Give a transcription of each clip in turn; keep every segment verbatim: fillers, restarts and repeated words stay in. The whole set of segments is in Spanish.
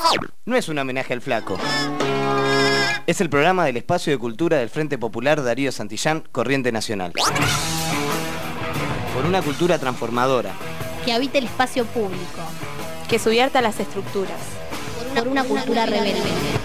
no es un homenaje al flaco. Es el programa del Espacio de Cultura del Frente Popular Darío Santillán, Corriente Nacional. Por una cultura transformadora. Que habite el espacio público. Que subvierta las estructuras. Por una, por una cultura, cultura rebelde. rebelde.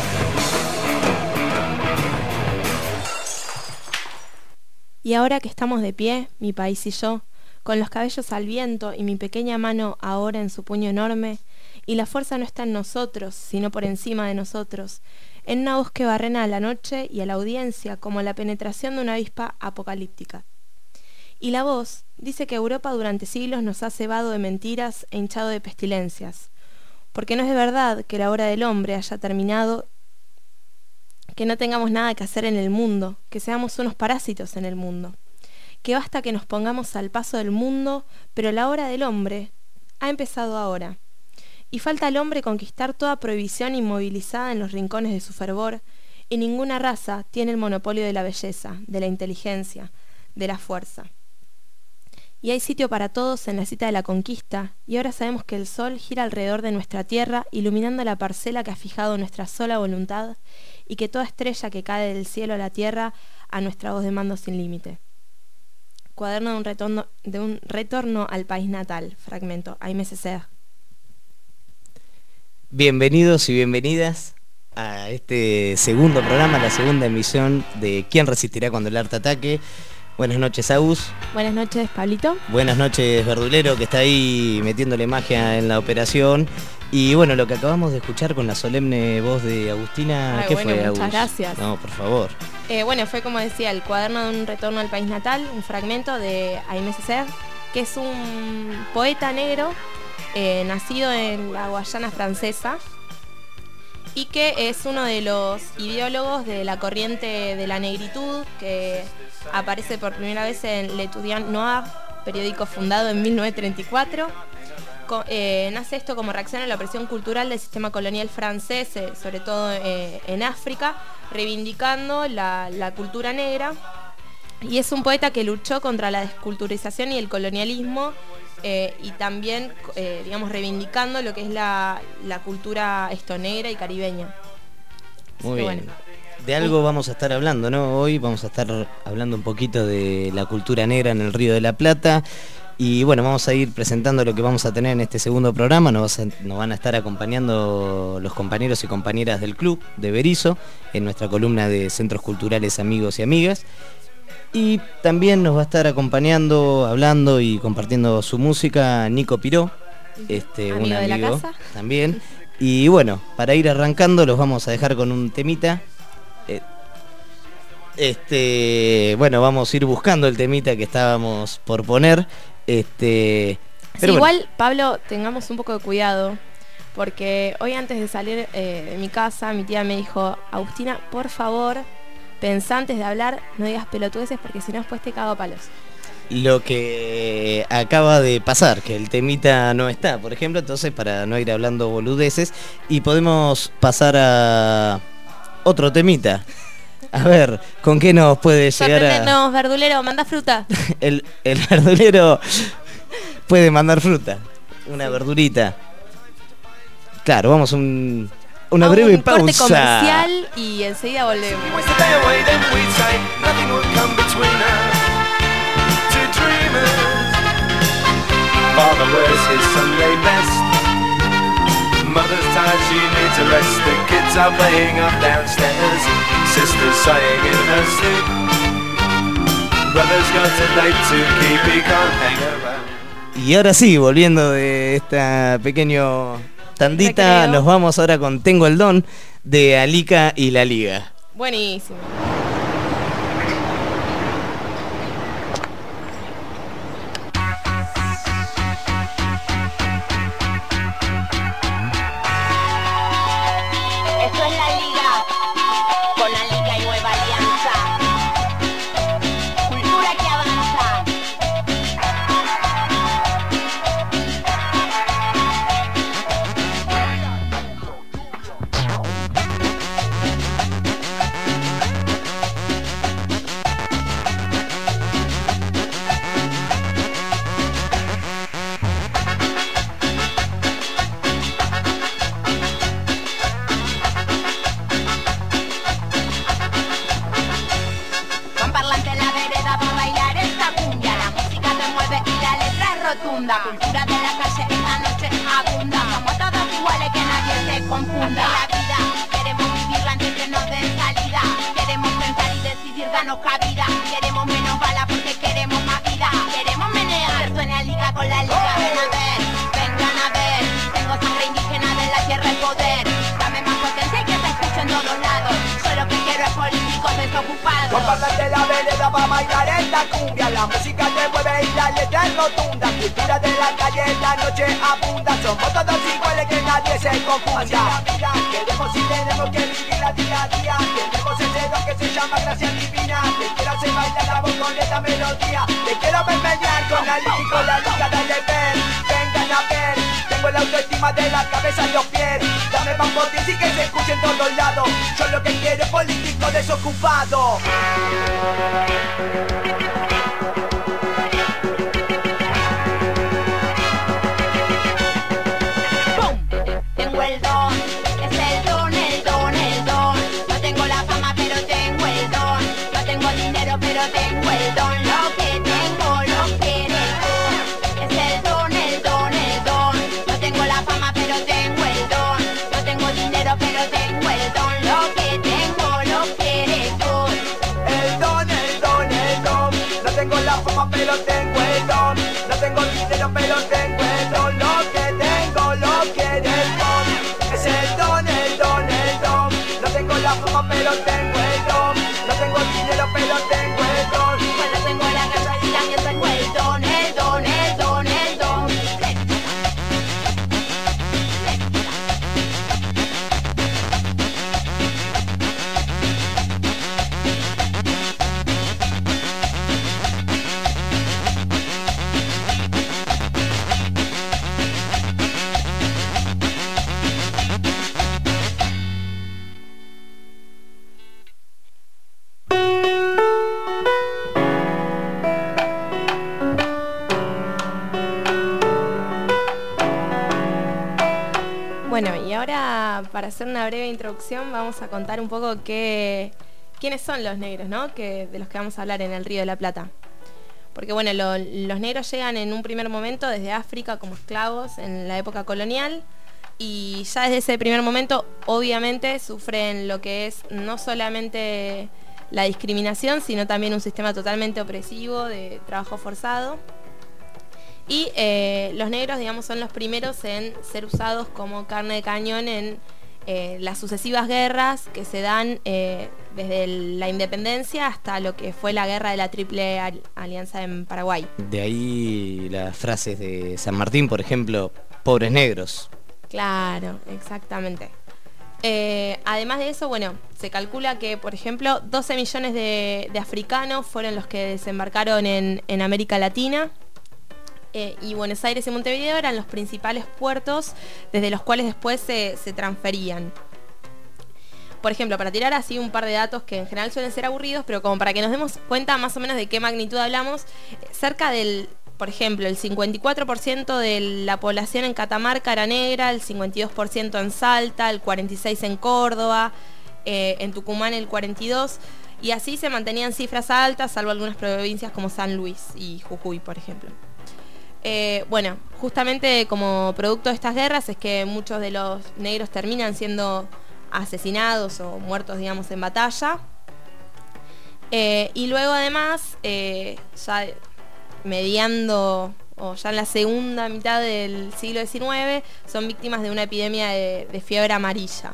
Y ahora que estamos de pie, mi país y yo, con los cabellos al viento y mi pequeña mano ahora en su puño enorme, y la fuerza no está en nosotros, sino por encima de nosotros, en una voz que barrena a la noche y a la audiencia como la penetración de una avispa apocalíptica. Y la voz dice que Europa durante siglos nos ha cebado de mentiras e hinchado de pestilencias, porque no es de verdad que la hora del hombre haya terminado, que no tengamos nada que hacer en el mundo, que seamos unos parásitos en el mundo, que basta que nos pongamos al paso del mundo, pero la hora del hombre ha empezado ahora. Y falta al hombre conquistar toda prohibición inmovilizada en los rincones de su fervor, y ninguna raza tiene el monopolio de la belleza, de la inteligencia, de la fuerza. Y hay sitio para todos en la cita de la conquista, y ahora sabemos que el sol gira alrededor de nuestra tierra, iluminando la parcela que ha fijado nuestra sola voluntad, y que toda estrella que cae del cielo a la tierra a nuestra voz de mando sin límite. Cuaderno de un retorno, de un retorno al país natal, fragmento, Aimé Césaire. Bienvenidos y bienvenidas a este segundo programa, la segunda emisión de ¿Quién resistirá cuando el arte ataque? Buenas noches, Agus. Buenas noches, Pablito. Buenas noches, Verdulero, que está ahí metiéndole magia en la operación. Y bueno, lo que acabamos de escuchar con la solemne voz de Agustina, Ay, ¿qué bueno, fue, muchas Agus? gracias. No, por favor. Eh, bueno, fue como decía, el cuaderno de un retorno al país natal, un fragmento de Aimé Césaire, que es un poeta negro eh, nacido en la Guayana francesa y que es uno de los ideólogos de la corriente de la negritud que aparece por primera vez en L'Étudiant Noir, periódico fundado en mil novecientos treinta y cuatro. Co eh, nace esto como reacción a la opresión cultural del sistema colonial francés, eh, sobre todo eh, en África, reivindicando la, la cultura negra. Y es un poeta que luchó contra la desculturización y el colonialismo, eh, y también, eh, digamos, reivindicando lo que es la, la cultura esto negra y caribeña. Muy Así bien. Bueno. De algo vamos a estar hablando, ¿no? Hoy vamos a estar hablando un poquito de la cultura negra en el Río de la Plata. Y bueno, vamos a ir presentando lo que vamos a tener en este segundo programa. Nos, a, nos van a estar acompañando los compañeros y compañeras del club de Berizo en nuestra columna de Centros Culturales Amigos y Amigas. Y también nos va a estar acompañando, hablando y compartiendo su música Nico Piró, este, amigo un amigo de la casa también. Y bueno, para ir arrancando los vamos a dejar con un temita. Eh, este, bueno, vamos a ir buscando el temita que estábamos por poner. Este, pero sí, bueno. Igual, Pablo, tengamos un poco de cuidado, porque hoy antes de salir eh, de mi casa, mi tía me dijo: Agustina, por favor, pensá antes de hablar, no digas pelotudeces, porque si no después te cago a palos. Lo que acaba de pasar, que el temita no está, por ejemplo, entonces para no ir hablando boludeces, y podemos pasar a otro temita. A ver, ¿con qué nos puede llegar a...? No, verdulero, manda fruta. el, el verdulero puede mandar fruta, una sí. verdurita. Claro, vamos a un, una a breve un pausa. Corte comercial y enseguida volvemos. Father wears his Sunday best. Mother's tired, she needs a rest. The kids are playing up downstairs. Sister's sighing in her sleep. Brother's got a date to keep, he can't hang around. Y ahora sí, volviendo de esta pequeño tandita, Recreo. Nos vamos ahora con Tengo el Don de Alica y la Liga. Buenísimo. vereda para bailar esta cumbia. La música te mueve y la letra es rotunda. Cultura de la calle esta noche abunda. Somos todos iguales, que nadie se confunda. La vida queremos vivirla antes que nos den salida. Queremos pensar y decidir darnos cabida. Queremos menos balas porque queremos más vida. Queremos menear, suena liga con la liga. Ven a ver, vengan a ver. Tengo sangre indígena de la tierra el poder. Dame más potencia y que te escuche en todos lados. Yo lo que quiero es políticos desocupados. Compártate la vereda para bailar esta cumbia. La música te mueve y la letra es rotunda. Cultura de la calle esta noche abunda. Somos todos iguales, que nadie se confunda. Así la vida queremos y tenemos que vivirla día a día. Tenemos ese don que se llama gracia divina. Te quiero hacer bailar la voz con esta melodía. Te quiero ver pelear con la liga y con la liga. Dale ver, vengan a ver. Tengo la autoestima de la cabeza a los pies. Dame más potencia y que se escuche en todos lados. Yo lo que quiero es político desocupado. ¡Pum! Tengo el don, es el don, el don, el don. No tengo la fama pero tengo el don. No tengo dinero pero tengo el don. Lo que tengo lo quiere tú. Es el don, el don, el don. No tengo la fama pero tengo el don. No tengo dinero pero tengo el don. Lo que tengo lo quiere tú. El don, el don, el don. No tengo la fama pero tengo el don. No tengo dinero pero tengo el don. Lo que tengo lo quiere el don. Es el don, el don, el don. No tengo la fama pero tengo el don. No tengo dinero pero tengo el don. Cuando tengo la casa y también tengo el don. El don, el don, el don. Bueno, y ahora para hacer una breve introducción vamos a contar un poco qué, quiénes son los negros, ¿no? Que, de los que vamos a hablar en el Río de la Plata. Porque bueno, lo, los negros llegan en un primer momento desde África como esclavos en la época colonial y ya desde ese primer momento obviamente sufren lo que es no solamente la discriminación, sino también un sistema totalmente opresivo de trabajo forzado. Y eh, los negros, digamos, son los primeros en ser usados como carne de cañón en eh, las sucesivas guerras que se dan eh, desde el, la independencia hasta lo que fue la guerra de la Triple Alianza en Paraguay. De ahí las frases de San Martín, por ejemplo, pobres negros. Claro, exactamente. Eh, además de eso, bueno, se calcula que, por ejemplo, doce millones de, de africanos fueron los que desembarcaron en, en América Latina. Eh, y Buenos Aires y Montevideo eran los principales puertos desde los cuales después se, se transferían. Por ejemplo, para tirar así un par de datos que en general suelen ser aburridos, pero como para que nos demos cuenta más o menos de qué magnitud hablamos, cerca del, por ejemplo, el cincuenta y cuatro por ciento de la población en Catamarca era negra, el cincuenta y dos por ciento en Salta, el cuarenta y seis por ciento en Córdoba, eh, en Tucumán el cuarenta y dos por ciento, y así se mantenían cifras altas, salvo algunas provincias como San Luis y Jujuy, por ejemplo. Eh, bueno, justamente como producto de estas guerras es que muchos de los negros terminan siendo asesinados o muertos, digamos, en batalla. Eh, y luego además, eh, ya mediando o ya en la segunda mitad del siglo diecinueve, son víctimas de una epidemia de, de fiebre amarilla.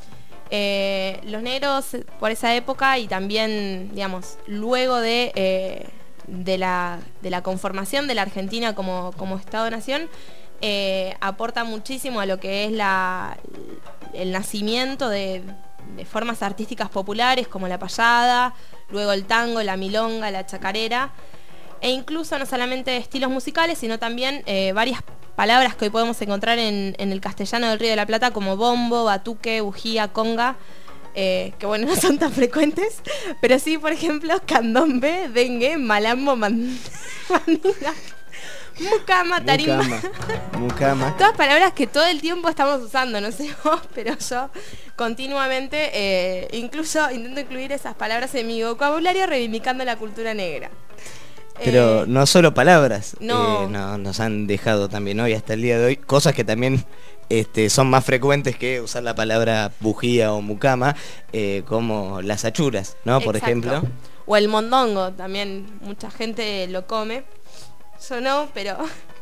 Eh, los negros por esa época y también, digamos, luego de... Eh, De la, de la conformación de la Argentina como, como Estado-Nación, eh, aporta muchísimo a lo que es la, el nacimiento de, de formas artísticas populares como la payada, luego el tango, la milonga, la chacarera, e incluso no solamente estilos musicales, sino también eh, varias palabras que hoy podemos encontrar en, en el castellano del Río de la Plata, como bombo, batuque, bujía, conga, Eh, que bueno, no son tan frecuentes, pero sí, por ejemplo, candombe, dengue, malambo, man- mandinga. Mucama, tarimba. Mucama. Mucama. Todas palabras que todo el tiempo estamos usando, no sé vos, pero yo continuamente eh, incluso intento incluir esas palabras en mi vocabulario reivindicando la cultura negra. Pero Eh, no solo palabras, no. eh, no, nos han dejado también hoy hasta el día de hoy cosas que también este, son más frecuentes que usar la palabra bujía o mucama, eh, como las achuras, ¿no? Por Exacto. ejemplo. O el mondongo, también mucha gente lo come. Yo no, pero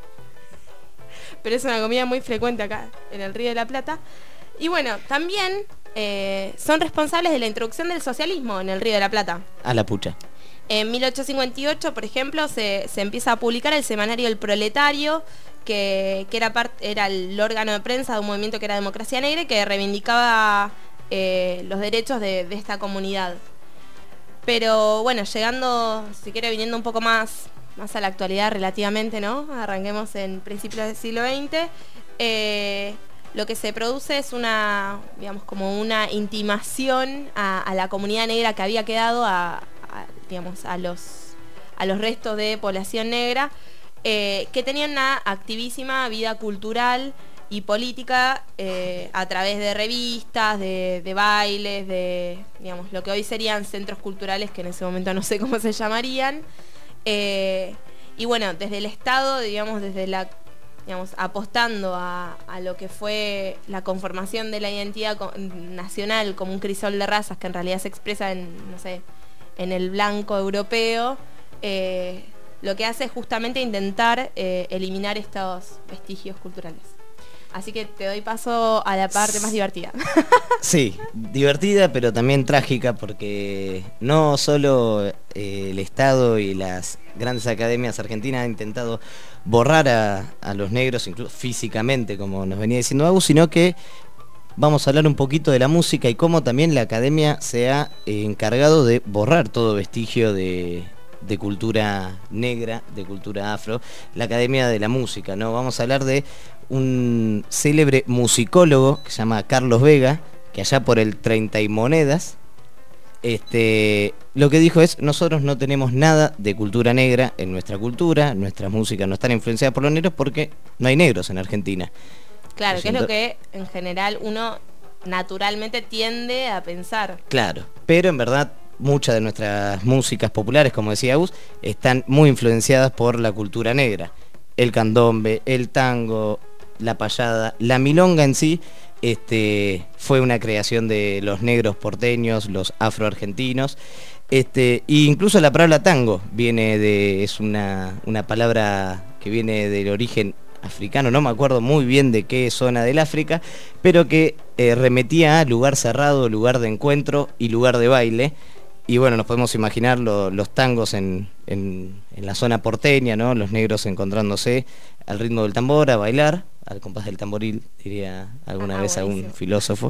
pero es una comida muy frecuente acá en el Río de la Plata. Y bueno, también eh, son responsables de la introducción del socialismo en el Río de la Plata. A la pucha. En mil ochocientos cincuenta y ocho, por ejemplo, se, se empieza a publicar el semanario El Proletario, que, que era, part, era el órgano de prensa de un movimiento que era Democracia Negra y que reivindicaba eh, los derechos de, de esta comunidad. Pero bueno, llegando, si quiere, viniendo un poco más, más a la actualidad relativamente, ¿no? Arranquemos en principios del siglo veinte. Eh, lo que se produce es una, digamos, como una intimación a, a la comunidad negra que había quedado a... A, digamos, a los, a los restos de población negra, eh, que tenían una activísima vida cultural y política eh, a través de revistas, de, de bailes, de, digamos, lo que hoy serían centros culturales, que en ese momento no sé cómo se llamarían. Eh, y bueno, desde el Estado, digamos, desde la, digamos, apostando a, a lo que fue la conformación de la identidad nacional como un crisol de razas que en realidad se expresa en, no sé, en el blanco europeo, eh, lo que hace es justamente intentar eh, eliminar estos vestigios culturales. Así que te doy paso a la parte más divertida. Sí, divertida pero también trágica, porque no solo eh, el Estado y las grandes academias argentinas han intentado borrar a, a los negros, incluso físicamente, como nos venía diciendo Agus, sino que vamos a hablar un poquito de la música y cómo también la academia se ha eh, encargado de borrar todo vestigio de, de cultura negra, de cultura afro, la Academia de la Música, ¿no? Vamos a hablar de un célebre musicólogo que se llama Carlos Vega, que allá por el treinta y monedas, este, lo que dijo es: nosotros no tenemos nada de cultura negra en nuestra cultura, nuestras músicas no están influenciadas por los negros porque no hay negros en Argentina. Claro, Lo que es lo siento. que en general uno naturalmente tiende a pensar. Claro, pero en verdad muchas de nuestras músicas populares, como decía Agus, están muy influenciadas por la cultura negra. El candombe, el tango, la payada, la milonga en sí, este, fue una creación de los negros porteños, los afroargentinos. Este, e incluso la palabra tango viene de, es una, una palabra que viene del origen africano, no me acuerdo muy bien de qué zona del África, pero que eh, remetía a lugar cerrado, lugar de encuentro y lugar de baile. Y bueno, nos podemos imaginar lo, los tangos en, en, en la zona porteña, ¿no? Los negros encontrándose al ritmo del tambor, a bailar, al compás del tamboril, diría alguna Ah, vez algún buenísimo. filósofo.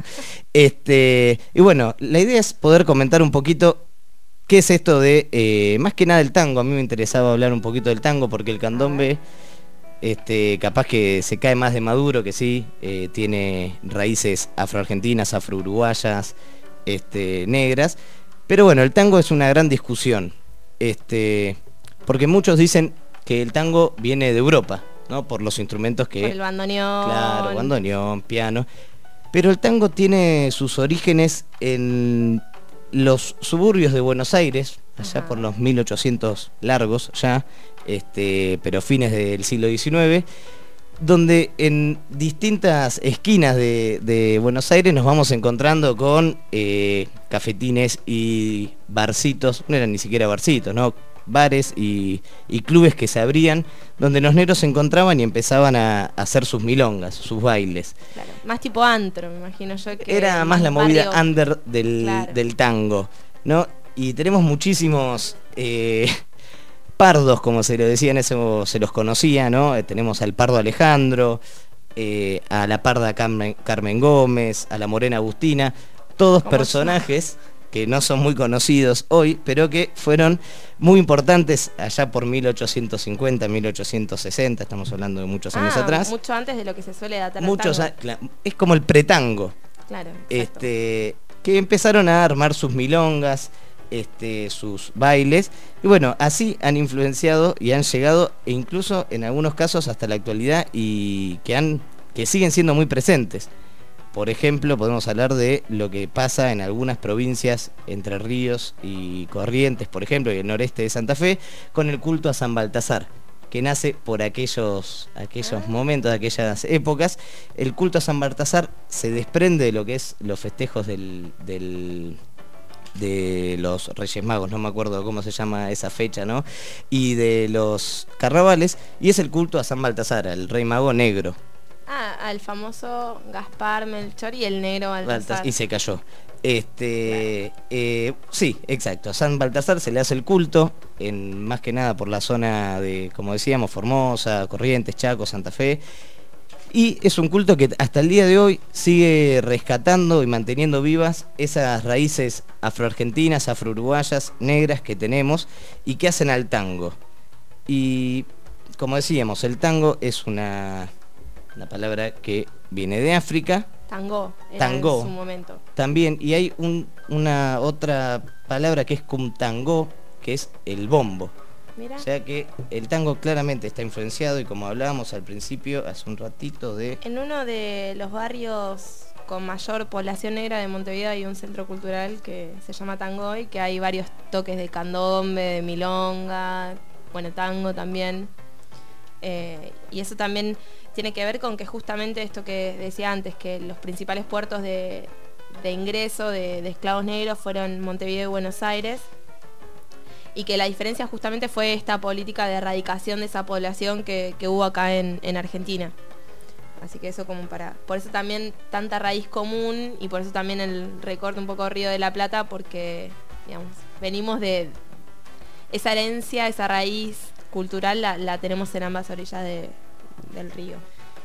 Este, y bueno, la idea es poder comentar un poquito qué es esto de, eh, más que nada el tango. A mí me interesaba hablar un poquito del tango porque el candombe... Este, capaz que se cae más de maduro, que sí, eh, tiene raíces afroargentinas, afrouruguayas, este, negras, pero bueno, el tango es una gran discusión, este, porque muchos dicen que el tango viene de Europa, ¿no? Por los instrumentos que... Por el bandoneón. Claro, bandoneón, piano, pero el tango tiene sus orígenes en los suburbios de Buenos Aires, allá Ajá. por los mil ochocientos largos ya, este, pero fines del siglo diecinueve, donde en distintas esquinas de, de Buenos Aires nos vamos encontrando con eh, cafetines y barcitos, no eran ni siquiera barcitos, ¿no? Bares y, y clubes que se abrían, donde los negros se encontraban y empezaban a, a hacer sus milongas, sus bailes. Claro, más tipo antro, me imagino yo. Que Era más la movida barrio. under del, Claro. del tango, ¿no? Y tenemos muchísimos eh, pardos, como se lo decía en eso, se los conocía, ¿no? Eh, tenemos al pardo Alejandro, eh, a la parda Carmen, Carmen Gómez, a la morena Agustina, todos ¿Cómo personajes que no son muy conocidos hoy, pero que fueron muy importantes allá por mil ochocientos cincuenta, mil ochocientos sesenta, estamos hablando de muchos años Ah, atrás. mucho antes de lo que se suele datar al Muchos tango. a- cla- es como el pretango. Claro, exacto. Este, que empezaron a armar sus milongas, este, sus bailes. Y bueno, así han influenciado y han llegado, e incluso en algunos casos hasta la actualidad, y que, han, que siguen siendo muy presentes. Por ejemplo, podemos hablar de lo que pasa en algunas provincias, Entre Ríos y Corrientes, por ejemplo, y el noreste de Santa Fe, con el culto a San Baltasar, que nace por aquellos, aquellos momentos, aquellas épocas. El culto a San Baltasar se desprende de lo que es los festejos del, del, de los Reyes Magos, no me acuerdo cómo se llama esa fecha, ¿no? Y de los carnavales, y es el culto a San Baltasar, al Rey Mago Negro. Ah, al famoso Gaspar, Melchor y el negro Baltasar. Y se cayó. Este, eh, sí, exacto. A San Baltasar se le hace el culto, en, más que nada por la zona de, como decíamos, Formosa, Corrientes, Chaco, Santa Fe. Y es un culto que hasta el día de hoy sigue rescatando y manteniendo vivas esas raíces afroargentinas, afrouruguayas, negras que tenemos y que hacen al tango. Y como decíamos, el tango es una... una palabra que viene de África. Tango, era tango, en su momento. También, y hay un, una otra palabra que es cumtango, que es el bombo. Mira. O sea que el tango claramente está influenciado, y como hablábamos al principio, hace un ratito, de... En uno de los barrios con mayor población negra de Montevideo hay un centro cultural que se llama Tangoy, que hay varios toques de candombe, de milonga, bueno, tango también. Eh, y eso también tiene que ver con que justamente esto que decía antes, que los principales puertos de, de ingreso de, de esclavos negros fueron Montevideo y Buenos Aires, y que la diferencia justamente fue esta política de erradicación de esa población que, que hubo acá en, en Argentina. Así que eso como para... Por eso también tanta raíz común, y por eso también el recorte un poco Río de la Plata, porque digamos, venimos de esa herencia, esa raíz cultural la, la tenemos en ambas orillas de, del río.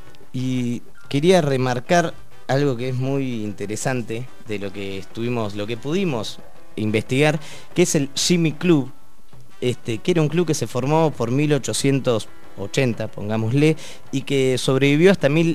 Y quería remarcar algo que es muy interesante de lo que estuvimos, lo que pudimos investigar, que es el Jimmy Club, este, que era un club que se formó por mil ochocientos ochenta, pongámosle, y que sobrevivió hasta mil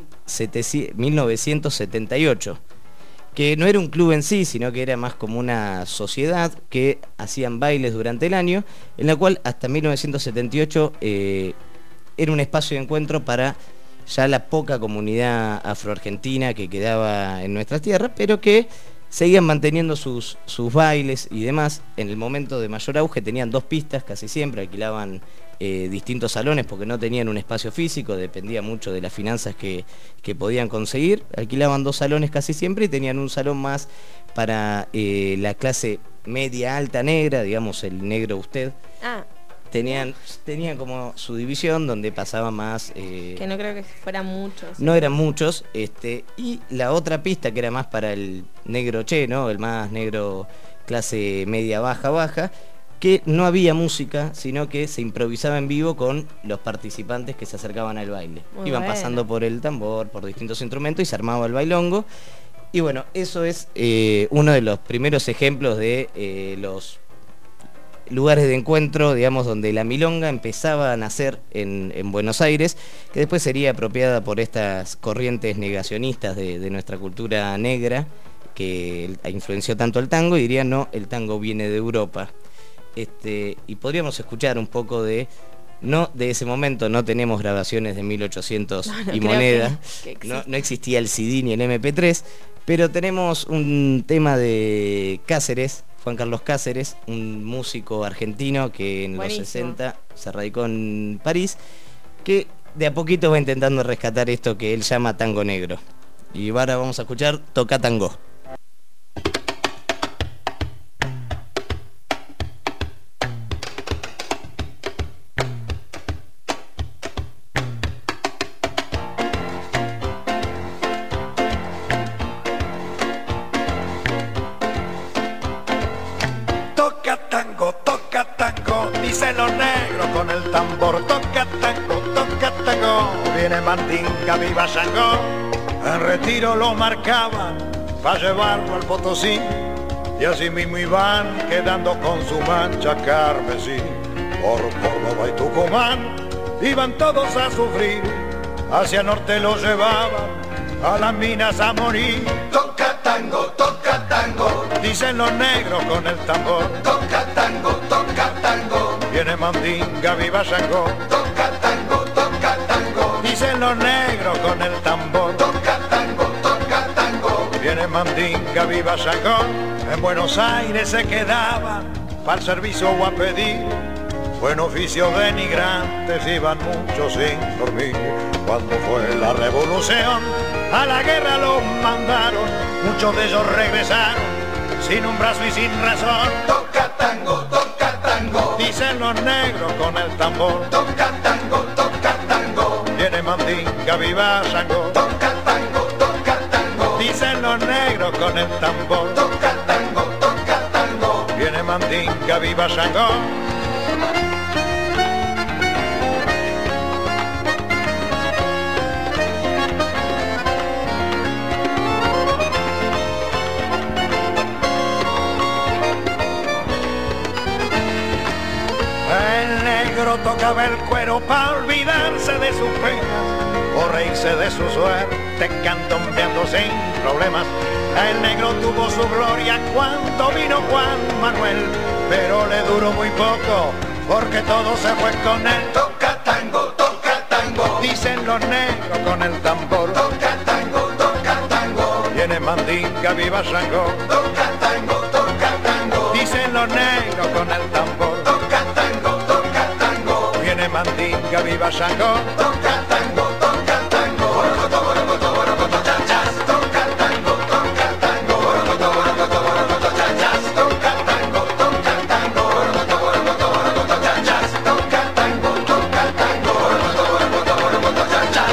novecientos setenta y ocho. Que no era un club en sí, sino que era más como una sociedad que hacían bailes durante el año, en la cual hasta mil novecientos setenta y ocho eh, era un espacio de encuentro para ya la poca comunidad afroargentina que quedaba en nuestras tierras, pero que seguían manteniendo sus, sus bailes y demás. En el momento de mayor auge tenían dos pistas casi siempre, alquilaban eh, distintos salones porque no tenían un espacio físico, dependía mucho de las finanzas que, que podían conseguir. Alquilaban dos salones casi siempre y tenían un salón más para eh, la clase media alta negra, digamos el negro usted. Ah. Tenían, tenían como su división donde pasaba más... Eh, que no creo que fueran muchos. No eran muchos, este, y la otra pista que era más para el negro che, ¿no? El más negro clase media baja baja, que no había música, sino que se improvisaba en vivo con los participantes que se acercaban al baile. Muy Iban bueno. pasando por el tambor, por distintos instrumentos, y se armaba el bailongo. Y bueno, eso es eh, uno de los primeros ejemplos de eh, los lugares de encuentro, digamos, donde la milonga empezaba a nacer en, en Buenos Aires, que después sería apropiada por estas corrientes negacionistas de, de nuestra cultura negra, que influenció tanto el tango, y dirían, no, el tango viene de Europa. Este, y podríamos escuchar un poco de, no de ese momento, no tenemos grabaciones de mil ochocientos no, no y creo moneda, que, que no, no existía el C D ni el eme pe tres, pero tenemos un tema de Cáceres, Juan Carlos Cáceres, un músico argentino que en Buenísimo. los sesenta se radicó en París, que de a poquito va intentando rescatar esto que él llama tango negro. Y ahora vamos a escuchar Toca Tango. Toca tango, toca tango, dicen los negros con el tambor. Toca tango, toca tango, viene Mandinga, viva Shango. En retiro lo marcaban para llevarlo al Potosí, y así mismo iban quedando con su mancha carmesí. Por Córdoba y Tucumán iban todos a sufrir, hacia norte lo llevaban a las minas a morir. Toca tango. tango, toca tango. Dicen los negros con el tambor. Toca tango, toca tango. Viene Mandinga, viva Shango. Toca tango, toca tango. Dicen los negros con el tambor. Toca tango, toca tango. Viene Mandinga, viva Shango. En Buenos Aires se quedaban para el servicio o a pedir. Buen oficio denigrantes, iban muchos sin dormir. Cuando fue la revolución, a la guerra los mandaron. Muchos de ellos regresaron, sin un brazo y sin razón. Toca tango, toca tango. Dicen los negros con el tambor. Toca tango, toca tango. Viene Mandinga, viva Shango. Toca tango, toca tango. Dicen los negros con el tambor. Toca tango, toca tango. Viene Mandinga, viva Shango. Tocaba el cuero para olvidarse de sus penas o reírse de su suerte, cantombeando sin problemas. El negro tuvo su gloria cuando vino Juan Manuel, pero le duró muy poco porque todo se fue con él. Toca tango, toca tango. Dicen los negros con el tambor. Toca tango, toca tango. Viene Mandinga, viva Shango. Toca tango, toca tango. Dicen los negros con el tambor. Toca tango, toca tango. Viene Mandinga, viva Shango. Toca tango, toca tango. Borocoto, borocoto, borocoto, chachas. Toca tango, toca tango. Borocoto, borocoto, borocoto, chachas. Toca tango, toca tango. Borocoto, borocoto, borocoto, chachas. Toca tango, toca tango. Borocoto, borocoto, borocoto, chachas.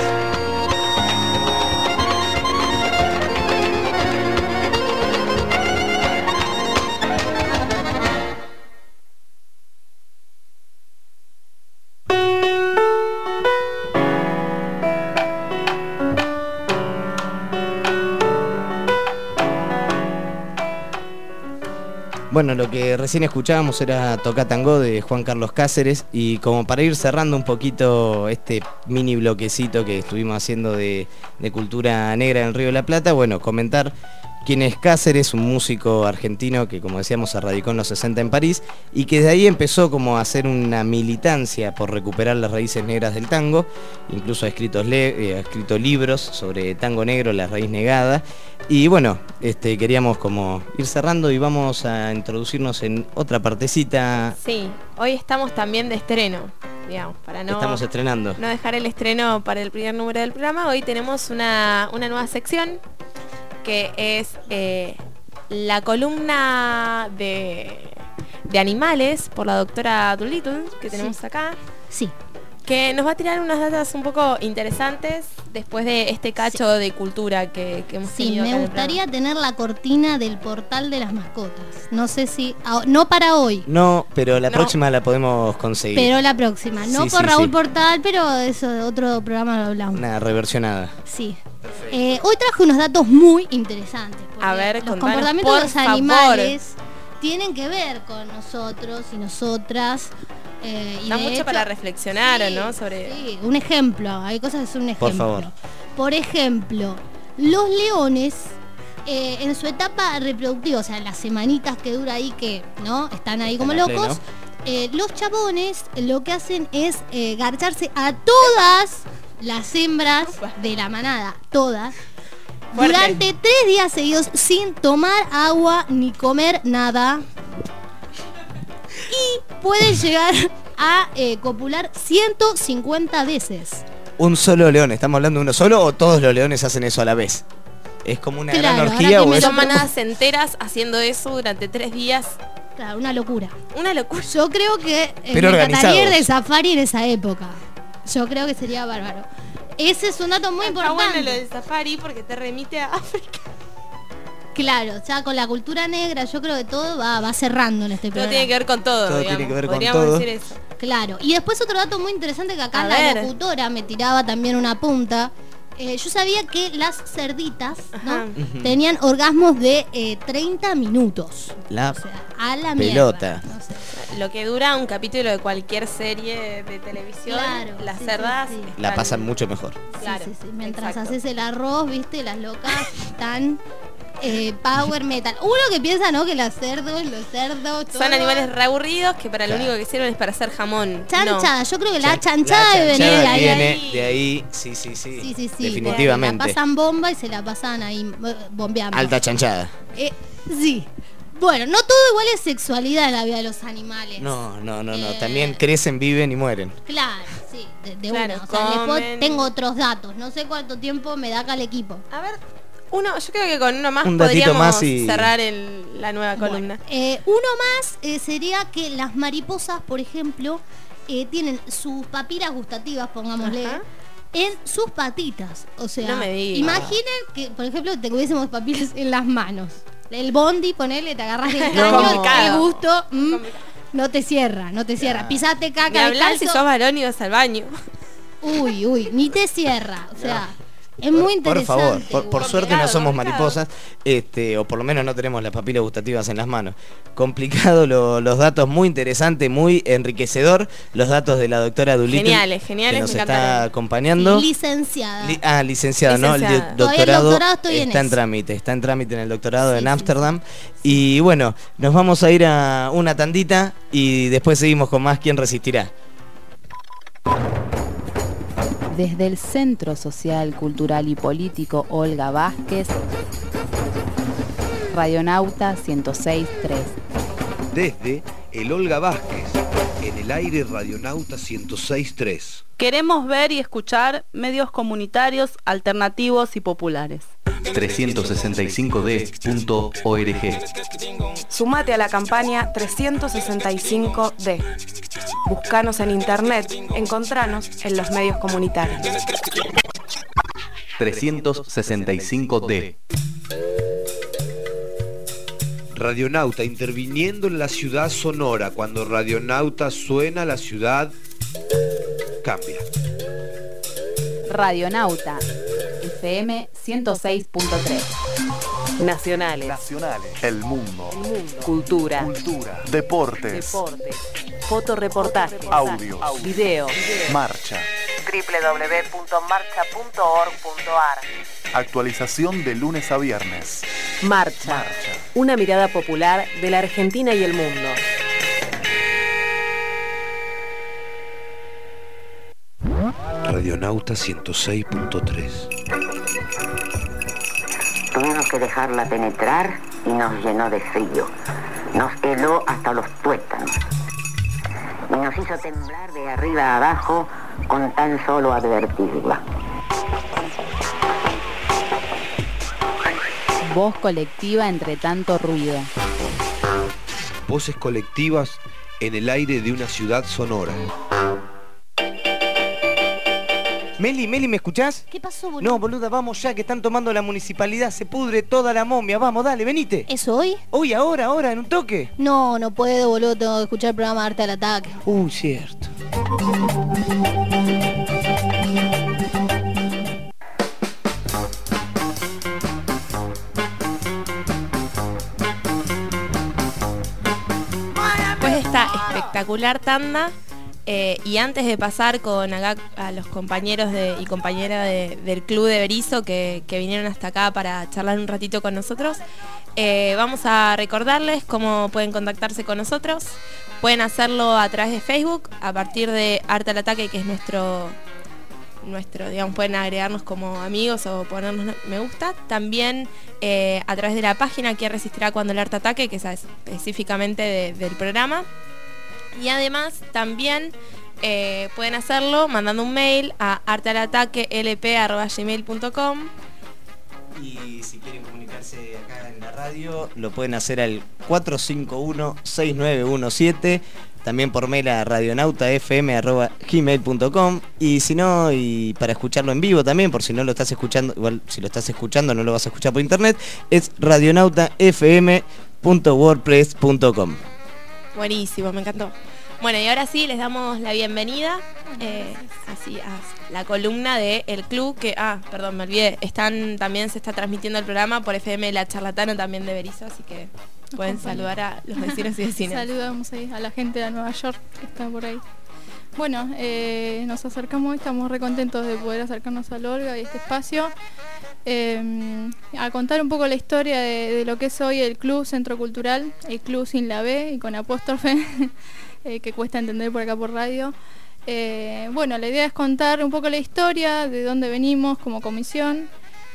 Bueno, lo que recién escuchábamos era Toca Tango de Juan Carlos Cáceres, y como para ir cerrando un poquito este mini bloquecito que estuvimos haciendo de, de cultura negra en el Río de la Plata, bueno, comentar quién es Cáceres, un músico argentino que, como decíamos, se radicó en los sesenta en París y que de ahí empezó como a hacer una militancia por recuperar las raíces negras del tango. Incluso ha escrito, le, ha escrito libros sobre tango negro, la raíz negada. Y bueno, este, queríamos como ir cerrando y vamos a introducirnos en otra partecita. Sí, hoy estamos también de estreno, digamos, para no, Estamos estrenando. no dejar el estreno para el primer número del programa. Hoy tenemos una, una nueva sección que es eh, la columna de, de animales por la doctora Doolittle, que tenemos Sí. acá, Sí. que nos va a tirar unas datas un poco interesantes después de este cacho de cultura que, que hemos Sí, tenido. me acá en el gustaría tener la cortina del portal de las mascotas. No sé si... ah, no para hoy, No, pero la No. próxima la podemos conseguir. pero la próxima. No Sí, por sí, Raúl sí. Portal, pero eso de otro programa lo hablamos. Una reversionada. Sí. Eh, hoy traje unos datos muy interesantes. porque A ver, los contanos, comportamientos de por los favor. animales tienen que ver con nosotros y nosotras. Eh, y Da de mucho hecho- para reflexionar, sí, ¿no? Sobre... Sí, un ejemplo. Hay cosas que son un ejemplo. Por favor. Por ejemplo, los leones eh, en su etapa reproductiva, o sea, las semanitas que dura ahí, que no están ahí como Están a locos, pleno. eh, los chabones lo que hacen es eh, garcharse a todas las hembras de la manada, todas, Fuerte. durante tres días seguidos sin tomar agua ni comer nada. Y pueden llegar a eh, copular ciento cincuenta veces. Un solo león, ¿estamos hablando de uno solo o todos los leones hacen eso a la vez? ¿Es como una Claro, gran ahora orgía que o me es...? Son manadas enteras haciendo eso durante tres días. Claro, una locura. Una locura. Yo creo que eh, Pero me organizados. encantaría ir de safari en esa época. Yo creo que sería bárbaro. Ese es un dato muy Está importante. bueno lo del safari porque te remite a África. Claro, ya con la cultura negra yo creo que todo va, va cerrando en este Todo programa. tiene que ver con todo, Todo digamos. tiene que ver con Podríamos todo. decir eso. Claro. Y después otro dato muy interesante que acá A la ver. locutora me tiraba también una punta. Eh, yo sabía que las cerditas, ¿no? Ajá. tenían orgasmos de eh, treinta minutos. La O sea, a la pelota. mierda. No sé. Lo que dura un capítulo de cualquier serie de televisión, Claro, las sí, cerdas sí, sí. la están- pasan mucho mejor. Claro, Sí, sí, sí. Mientras exacto. haces el arroz, viste, las locas están eh, power metal. Uno que piensa, ¿no? Que los cerdos, los cerdos... todo- Son animales re aburridos que para lo Claro. único que sirven es para hacer jamón. Chanchada, No. yo creo que la Chan- chanchada la debe venir de chanchada ahí. viene ahí. de ahí, sí, sí, sí. Sí, sí, sí. Definitivamente. La pasan bomba y se la pasan ahí eh, bombeando. Alta chanchada. Eh, sí. Bueno, no todo igual es sexualidad en la vida de los animales. No, no, no, no. Eh, También crecen, viven y mueren. Claro, sí, de, de Claro, una. O sea, les puedo- comen. tengo otros datos. No sé cuánto tiempo me da acá el equipo. A ver, uno, yo creo que con uno más Un datito podríamos más y- cerrar el- la nueva columna. Eh, uno más eh, sería que las mariposas, por ejemplo, eh, tienen sus papilas gustativas, pongámosle, Ajá. en sus patitas. O sea, No me digas. imaginen que, por ejemplo, tuviésemos papilas en las manos. El bondi, ponele, te agarras del No. caño, Complicado. el gusto, mm, Complicado. no te cierra, no te cierra. Claro. Pisate Ni caca hablar si descalzo, sos varón y vas al baño. uy, uy, ni te cierra. O sea, es muy Por interesante. favor, por, por igual. suerte no Complicado, somos complicado. mariposas, este, o por lo menos no tenemos las papilas gustativas en las manos. Complicado lo- los datos, muy interesante, muy enriquecedor, los datos de la doctora Dulittle. Geniales, geniales, que nos me está encantaron. acompañando. Licenciada. Li- ah, licenciada, ¿no? El di- Licenciada. Todavía el doctorado, doctorado estoy en está en eso. trámite, está en trámite en el doctorado Sí, en sí, Ámsterdam. Y bueno, nos vamos a ir a una tandita y después seguimos con más ¿Quién resistirá? Desde el Centro Social, Cultural y Político Olga Vázquez, Radionauta ciento seis punto tres. Desde el Olga Vázquez, en el aire Radionauta ciento seis punto tres. Queremos ver y escuchar medios comunitarios, alternativos y populares. trescientos sesenta y cinco d punto org. Sumate a la campaña trescientos sesenta y cinco D. Buscanos en internet, encontranos en los medios comunitarios. trescientos sesenta y cinco d. Radionauta interviniendo en la ciudad sonora. Cuando Radionauta suena, la ciudad cambia. Radionauta F M ciento seis punto tres. Nacionales. Nacionales. El mundo. El mundo. Cultura. Cultura. Deportes. Deportes. Fotoreportajes. Audios. Video. Marcha. doble u doble u doble u punto marcha punto org punto a r. Actualización de lunes a viernes. Marcha. Marcha. Una mirada popular de la Argentina y el mundo. Radionauta ciento seis punto tres. Tuvimos que dejarla penetrar y nos llenó de frío. Nos heló hasta los tuétanos. Y nos hizo temblar de arriba a abajo con tan solo advertirla. Voz colectiva entre tanto ruido. Voces colectivas en el aire de una ciudad sonora. Meli, Meli, ¿me escuchás? ¿Qué pasó, boludo? No, boluda, vamos ya, que están tomando la municipalidad, se pudre toda la momia, vamos, dale, venite. ¿Es hoy? Hoy, ahora, ahora, en un toque. No, no puedo, boludo. Tengo que escuchar el programa Arte al Ataque. Uy, cierto. Después de esta espectacular tanda, eh, y antes de pasar con acá a los compañeros de, y compañeras de- del Club de Berizo que, que vinieron hasta acá para charlar un ratito con nosotros, eh, vamos a recordarles cómo pueden contactarse con nosotros. Pueden hacerlo a través de Facebook, a partir de Arte al Ataque, que es nuestro... nuestro, digamos, pueden agregarnos como amigos o ponernos me gusta. También eh, a través de la página que resistirá cuando el arte ataque, que es específicamente de- del programa. Y además también eh, pueden hacerlo mandando un mail a artealataquelp arroba gmail punto com. Y si quieren comunicarse acá en la radio, lo pueden hacer al cuatro cinco uno, seis nueve uno siete. También por mail a radionautafm arroba gmail punto com. Y si no, y para escucharlo en vivo también, por si no lo estás escuchando, igual si lo estás escuchando no lo vas a escuchar por internet, es radionautafm punto wordpress punto com. Buenísimo, me encantó. Bueno, y ahora sí les damos la bienvenida eh, así a la columna de El Club, que, ah, perdón, me olvidé, están, también se está transmitiendo el programa por F M La Charlatana también de Berizo, así que pueden saludar a los vecinos y vecinas. Saludamos ahí a la gente de Nueva York que está por ahí. Bueno, eh, nos acercamos, estamos re contentos de poder acercarnos al Olga y este espacio. eh, a contar un poco la historia de, de lo que es hoy el Club Centro Cultural, el Club sin la B y con apóstrofe, eh, que cuesta entender por acá por radio. Eh, bueno, la idea es contar un poco la historia, de dónde venimos como comisión,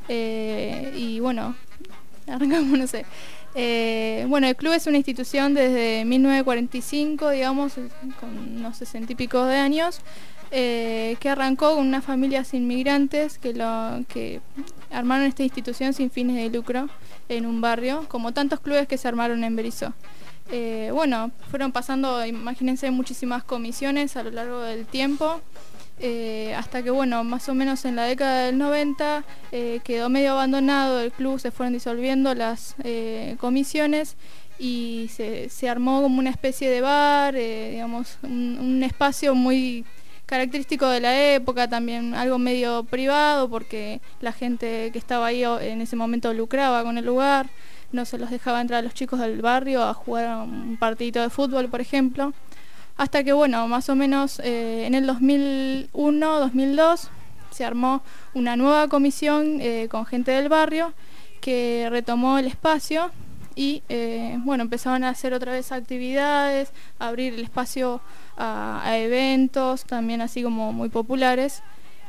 eh, y bueno, arrancamos, no sé. Eh, bueno, el club es una institución desde mil novecientos cuarenta y cinco, digamos, con unos sesenta y pico de años, eh, que arrancó con unas familias inmigrantes que, lo, que armaron esta institución sin fines de lucro en un barrio, como tantos clubes que se armaron en Berisso. Eh, bueno, fueron pasando, imagínense, muchísimas comisiones a lo largo del tiempo, eh, hasta que, bueno, más o menos en la década del noventa eh, quedó medio abandonado el club, se fueron disolviendo las eh, comisiones y se, se armó como una especie de bar, eh, digamos, un, un espacio muy característico de la época, también algo medio privado, porque la gente que estaba ahí en ese momento lucraba con el lugar. No se los dejaba entrar a los chicos del barrio a jugar un partidito de fútbol, por ejemplo. Hasta que, bueno, más o menos eh, en el dos mil uno, dos mil dos se armó una nueva comisión eh, con gente del barrio que retomó el espacio y, eh, bueno, empezaron a hacer otra vez actividades, a abrir el espacio a, a eventos, también así como muy populares.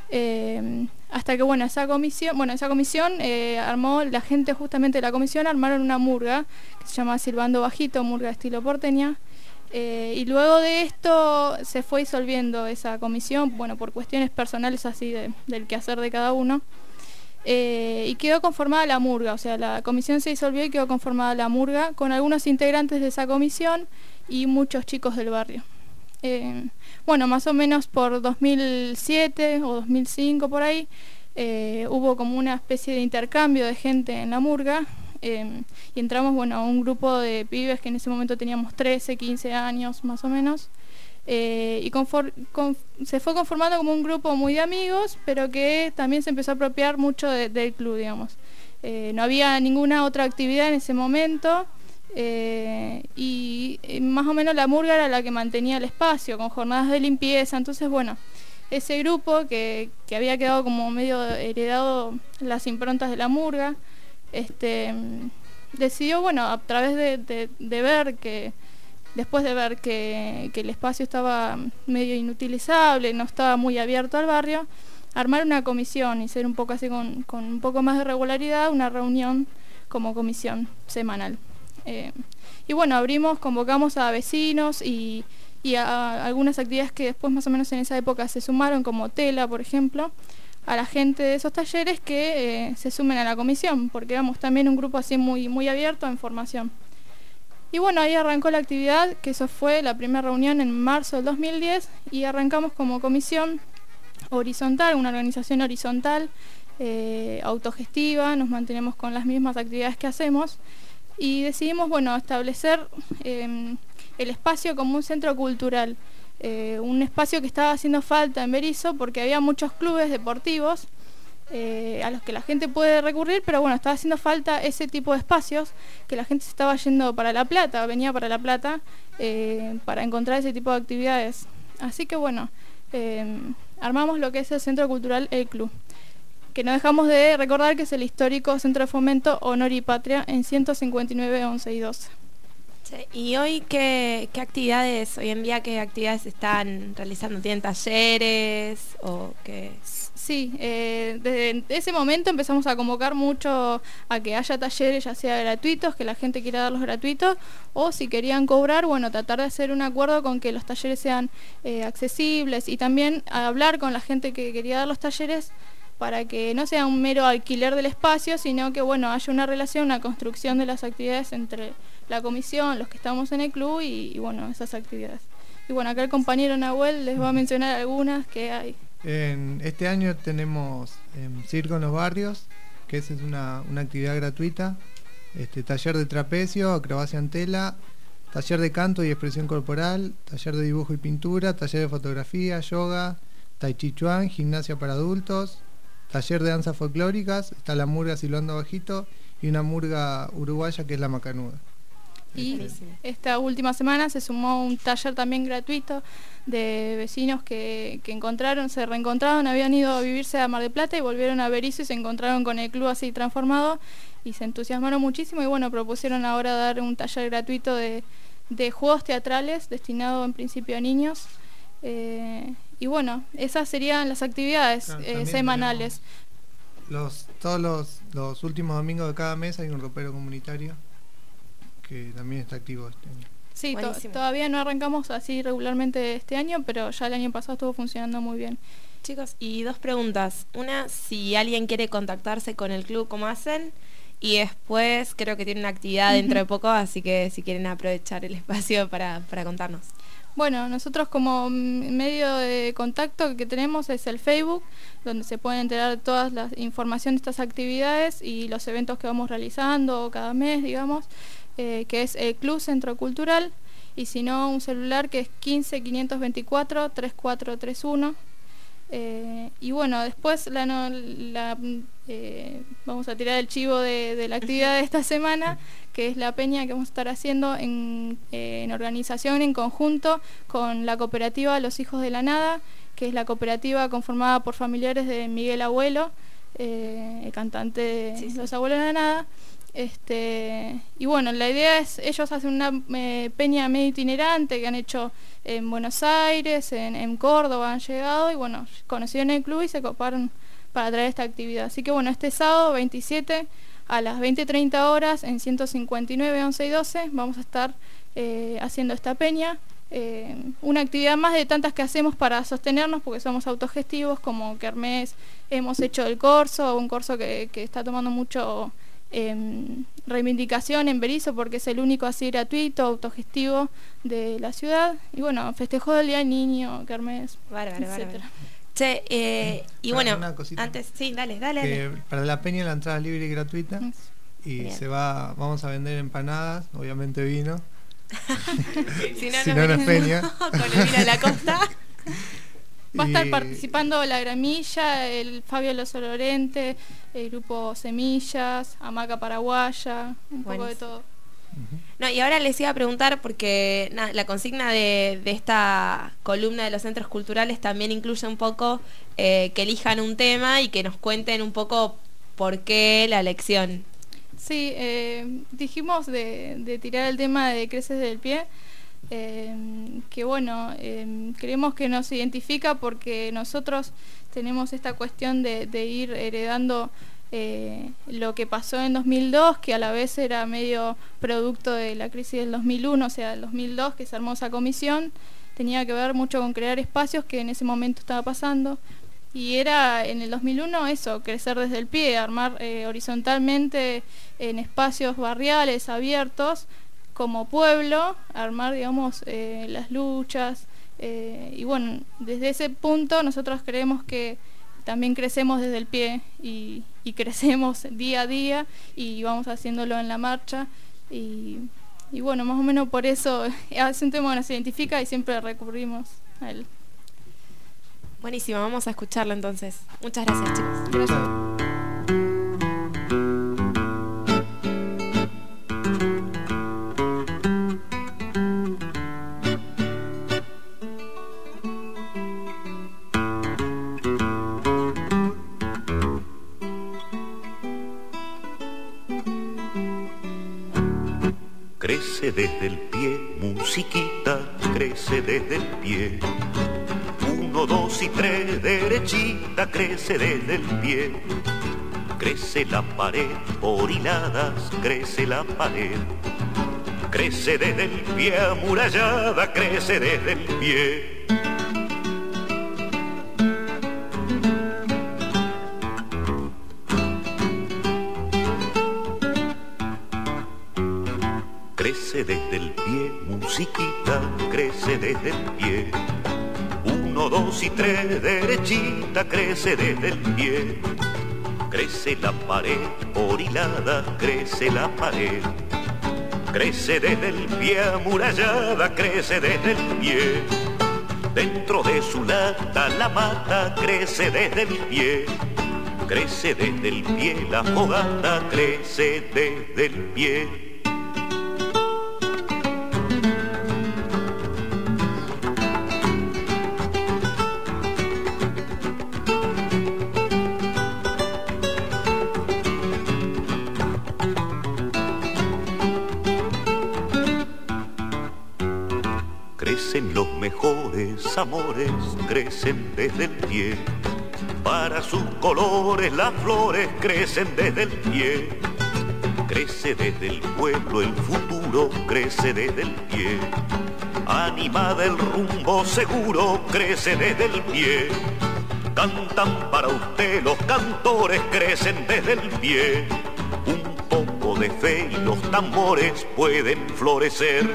Eh, hasta que, bueno, esa comisión, bueno, esa comisión eh, armó, la gente justamente de la comisión armaron una murga que se llama Silbando Bajito, murga estilo porteña, eh, y luego de esto se fue disolviendo esa comisión, bueno, por cuestiones personales así de, del quehacer de cada uno, eh, y quedó conformada la murga, o sea, la comisión se disolvió y quedó conformada la murga con algunos integrantes de esa comisión y muchos chicos del barrio. Eh, bueno, más o menos por dos mil siete o dos mil cinco por ahí, eh, hubo como una especie de intercambio de gente en la murga, eh, y entramos, bueno, a un grupo de pibes que en ese momento teníamos trece, quince años más o menos, eh, y confor con se fue conformando como un grupo muy de amigos, pero que también se empezó a apropiar mucho de, del club, digamos. Eh, no había ninguna otra actividad en ese momento. Eh, y eh, más o menos la murga era la que mantenía el espacio con jornadas de limpieza. Entonces, bueno, ese grupo que, que había quedado como medio heredado las improntas de la murga, este, decidió, bueno, a través de, de, de ver que después de ver que, que el espacio estaba medio inutilizable, no estaba muy abierto al barrio, armar una comisión y ser un poco así con, con un poco más de regularidad, una reunión como comisión semanal. Eh, y bueno, abrimos, convocamos a vecinos y, y a, a algunas actividades que después más o menos en esa época se sumaron, como tela, por ejemplo, a la gente de esos talleres que eh, se sumen a la comisión, porque éramos también un grupo así muy, muy abierto en formación. Y bueno, ahí arrancó la actividad, que eso fue la primera reunión en marzo del dos mil diez, y arrancamos como comisión horizontal, una organización horizontal, eh, autogestiva, nos mantenemos con las mismas actividades que hacemos. Y decidimos, bueno, establecer eh, el espacio como un centro cultural, eh, un espacio que estaba haciendo falta en Berisso porque había muchos clubes deportivos eh, a los que la gente puede recurrir, pero bueno, estaba haciendo falta ese tipo de espacios, que la gente se estaba yendo para La Plata, venía para La Plata eh, para encontrar ese tipo de actividades. Así que bueno, eh, armamos lo que es el Centro Cultural El Club, que no dejamos de recordar que es el histórico Centro de Fomento Honor y Patria en ciento cincuenta y nueve, once y doce. Sí, y hoy, ¿qué, qué actividades, hoy en día, qué actividades están realizando? ¿Tienen talleres o qué? Sí, eh, desde ese momento empezamos a convocar mucho a que haya talleres, ya sea gratuitos, que la gente quiera darlos gratuitos, o si querían cobrar, bueno, tratar de hacer un acuerdo con que los talleres sean eh, accesibles, y también a hablar con la gente que quería dar los talleres, para que no sea un mero alquiler del espacio, sino que, bueno, haya una relación, una construcción de las actividades entre la comisión, los que estamos en el club y, y bueno, esas actividades. Y bueno, acá el compañero Nahuel les va a mencionar algunas que hay. En este año tenemos eh, Circo en los Barrios, que esa es una, una actividad gratuita, este, taller de trapecio, acrobacia en tela, taller de canto y expresión corporal, taller de dibujo y pintura, taller de fotografía, yoga, tai chi chuan, gimnasia para adultos, taller de danzas folclóricas, está la murga Silbando Bajito y una murga uruguaya que es la Macanuda. Y Buenísimo. esta última semana se sumó un taller también gratuito de vecinos que, que encontraron, se reencontraron, habían ido a vivirse a Mar del Plata y volvieron a Berisso y se encontraron con el club así transformado y se entusiasmaron muchísimo y bueno, propusieron ahora dar un taller gratuito de, de juegos teatrales destinado en principio a niños. Eh, y bueno, esas serían las actividades Claro, eh, también semanales. Los, todos los, los últimos domingos de cada mes hay un ropero comunitario que también está activo este año. Sí, to- Buenísimo. todavía no arrancamos así regularmente este año, pero ya el año pasado estuvo funcionando muy bien. Chicos, y dos preguntas. Una, si alguien quiere contactarse con el club, ¿cómo hacen? Y después creo que tiene una actividad dentro de poco, así que si quieren aprovechar el espacio para, para contarnos. Bueno, nosotros como mm, medio de contacto que tenemos es el Facebook, donde se pueden enterar de todas las información de estas actividades y los eventos que vamos realizando cada mes, digamos, eh, que es el Club Centro Cultural, y si no, un celular que es quince quinientos veinticuatro treinta y cuatro treinta y uno. Eh, y bueno, después la, no, la, eh, vamos a tirar el chivo de, de la actividad de esta semana, que es la peña que vamos a estar haciendo en, eh, en organización, en conjunto con la cooperativa Los Hijos de la Nada, que es la cooperativa conformada por familiares de Miguel Abuelo, eh, el cantante de Sí, sí. Los Abuelos de la Nada. Este, y bueno, la idea es, ellos hacen una eh, peña medio itinerante que han hecho en Buenos Aires, en, en Córdoba han llegado y bueno, conocieron el club y se coparon para traer esta actividad. Así que bueno, este sábado veintisiete a las veinte treinta horas en ciento cincuenta y nueve once y doce vamos a estar eh, haciendo esta peña. Eh, una actividad más de tantas que hacemos para sostenernos porque somos autogestivos, como Kermés, hemos hecho el corso, un corso que, que está tomando mucho eh, reivindicación en Berisso porque es el único así gratuito, autogestivo de la ciudad. Y bueno, festejó del Día del Niño, Kermés, Bárbaro, etcétera. bárbaro. Che, eh, y Ah, bueno, una cosita. antes, sí, dale, dale, Que dale. para la peña la entrada es libre y gratuita y Genial. se va, vamos a vender empanadas, obviamente vino. Si no, Si nos no, no es venimos peña. con el vino de la costa. Va a estar Y- participando La Gramilla, el Fabio Los Olorente, el grupo Semillas, Hamaca Paraguaya, un poco de Buenísimo. todo. No, y ahora les iba a preguntar porque na, la consigna de, de esta columna de los centros culturales también incluye un poco eh, que elijan un tema y que nos cuenten un poco por qué la elección. Sí, eh, dijimos de, de tirar el tema de Creces del Pie, eh, que bueno, eh, creemos que nos identifica porque nosotros tenemos esta cuestión de, de ir heredando eh, lo que pasó en dos mil dos, que a la vez era medio producto de la crisis del dos mil uno, o sea, el dos mil dos que se armó esa comisión, tenía que ver mucho con crear espacios que en ese momento estaba pasando. Y era en el dos mil uno eso, crecer desde el pie, armar eh, horizontalmente en espacios barriales abiertos como pueblo, armar, digamos, eh, las luchas. Eh, y bueno, desde ese punto nosotros creemos que también crecemos desde el pie y, y crecemos día a día y vamos haciéndolo en la marcha. Y, y bueno, más o menos por eso es un tema que nos identifica y siempre recurrimos a él. Buenísimo, vamos a escucharlo entonces. Muchas gracias, chicos. Crece desde el pie, musiquita, crece desde el pie. Uno, dos y tres, derechita, crece desde el pie. Crece la pared, por hiladas, crece la pared. Crece desde el pie, amurallada, crece desde el pie. Crece desde el pie, musiquita, crece desde el pie. Uno, dos y tres, derechita, crece desde el pie. Crece la pared, por hilada, crece la pared. Crece desde el pie, amurallada, crece desde el pie. Dentro de su lata la mata, crece desde el pie. Crece desde el pie, la fogata, crece desde el pie. amores crecen desde el pie. Para sus colores las flores crecen desde el pie. Crece desde el pueblo el futuro, crece desde el pie. Animada el rumbo seguro, crece desde el pie. Cantan para usted los cantores, crecen desde el pie. Un poco de fe y los tambores pueden florecer.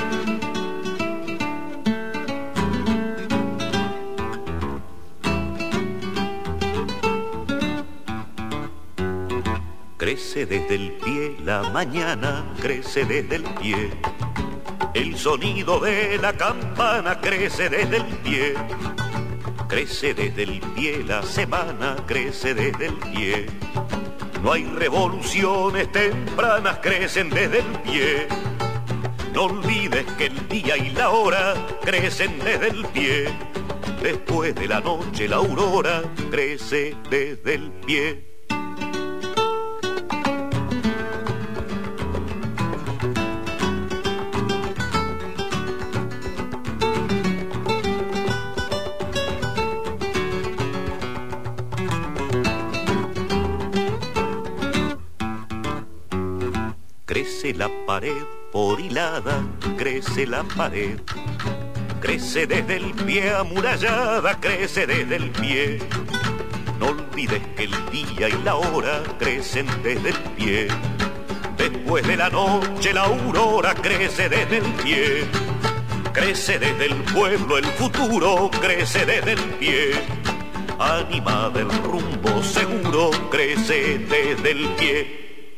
Crece desde el pie la mañana, crece desde el pie. El sonido de la campana crece desde el pie. Crece desde el pie la semana, crece desde el pie. No hay revoluciones tempranas, crecen desde el pie. No olvides que el día y la hora crecen desde el pie. Después de la noche la aurora crece desde el pie. Crece la pared por hilada, crece la pared. Crece desde el pie amurallada, crece desde el pie. No olvides que el día y la hora crecen desde el pie. Después de la noche la aurora crece desde el pie. Crece desde el pueblo el futuro, crece desde el pie. Animada el rumbo seguro, crece desde el pie.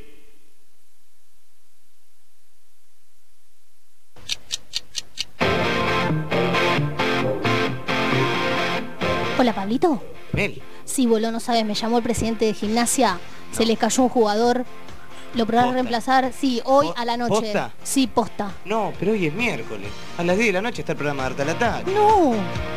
Hola, Pablito. Mel. Sí, boludo, no sabes, me llamó el presidente de gimnasia, no. Se les cayó un jugador, lo probaron reemplazar, sí, hoy a la noche. ¿Posta? Sí, posta. No, pero hoy es miércoles. A las diez de la noche está el programa de Arte al Ataque. No.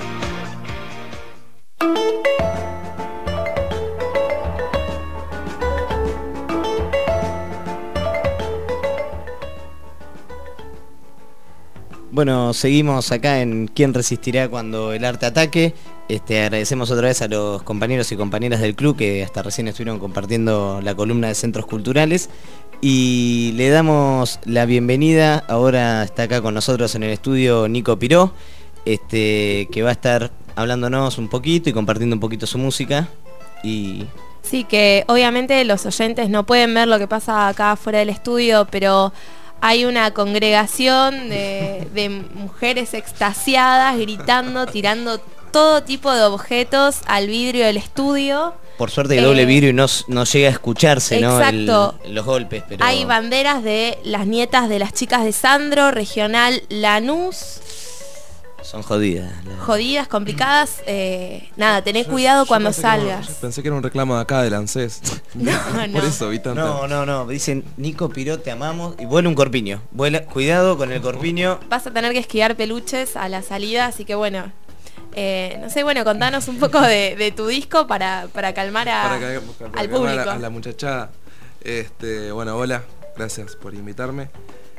Bueno, seguimos acá en ¿Quién resistirá cuando el arte ataque? Este, agradecemos otra vez a los compañeros y compañeras del club que hasta recién estuvieron compartiendo la columna de Centros Culturales y le damos la bienvenida. Ahora está acá con nosotros en el estudio Nico Piró, este, que va a estar hablándonos un poquito y compartiendo un poquito su música. Y sí, que obviamente los oyentes no pueden ver lo que pasa acá fuera del estudio, pero hay una congregación de, de mujeres extasiadas gritando, tirando todo tipo de objetos al vidrio del estudio. Por suerte el eh, doble vidrio no, no llega a escucharse, exacto. ¿no? El, los golpes. Pero hay banderas de las nietas de las chicas de Sandro, regional Lanús. Son jodidas. La... Jodidas, complicadas. Eh, nada, tené yo, cuidado yo cuando salgas. Que, pensé que era un reclamo de acá, del ANSES. No, no. Por eso vi tanta... No, no, no. Dicen, Nico Piró, te amamos. Y vuela un corpiño. Vuela, cuidado con el corpiño. Vas a tener que esquivar peluches a la salida, así que bueno. Eh, no sé, bueno, contanos un poco de, de tu disco para, para calmar a, para que, para al calmar público. A la, a la muchachada. Este, bueno, hola. Gracias por invitarme.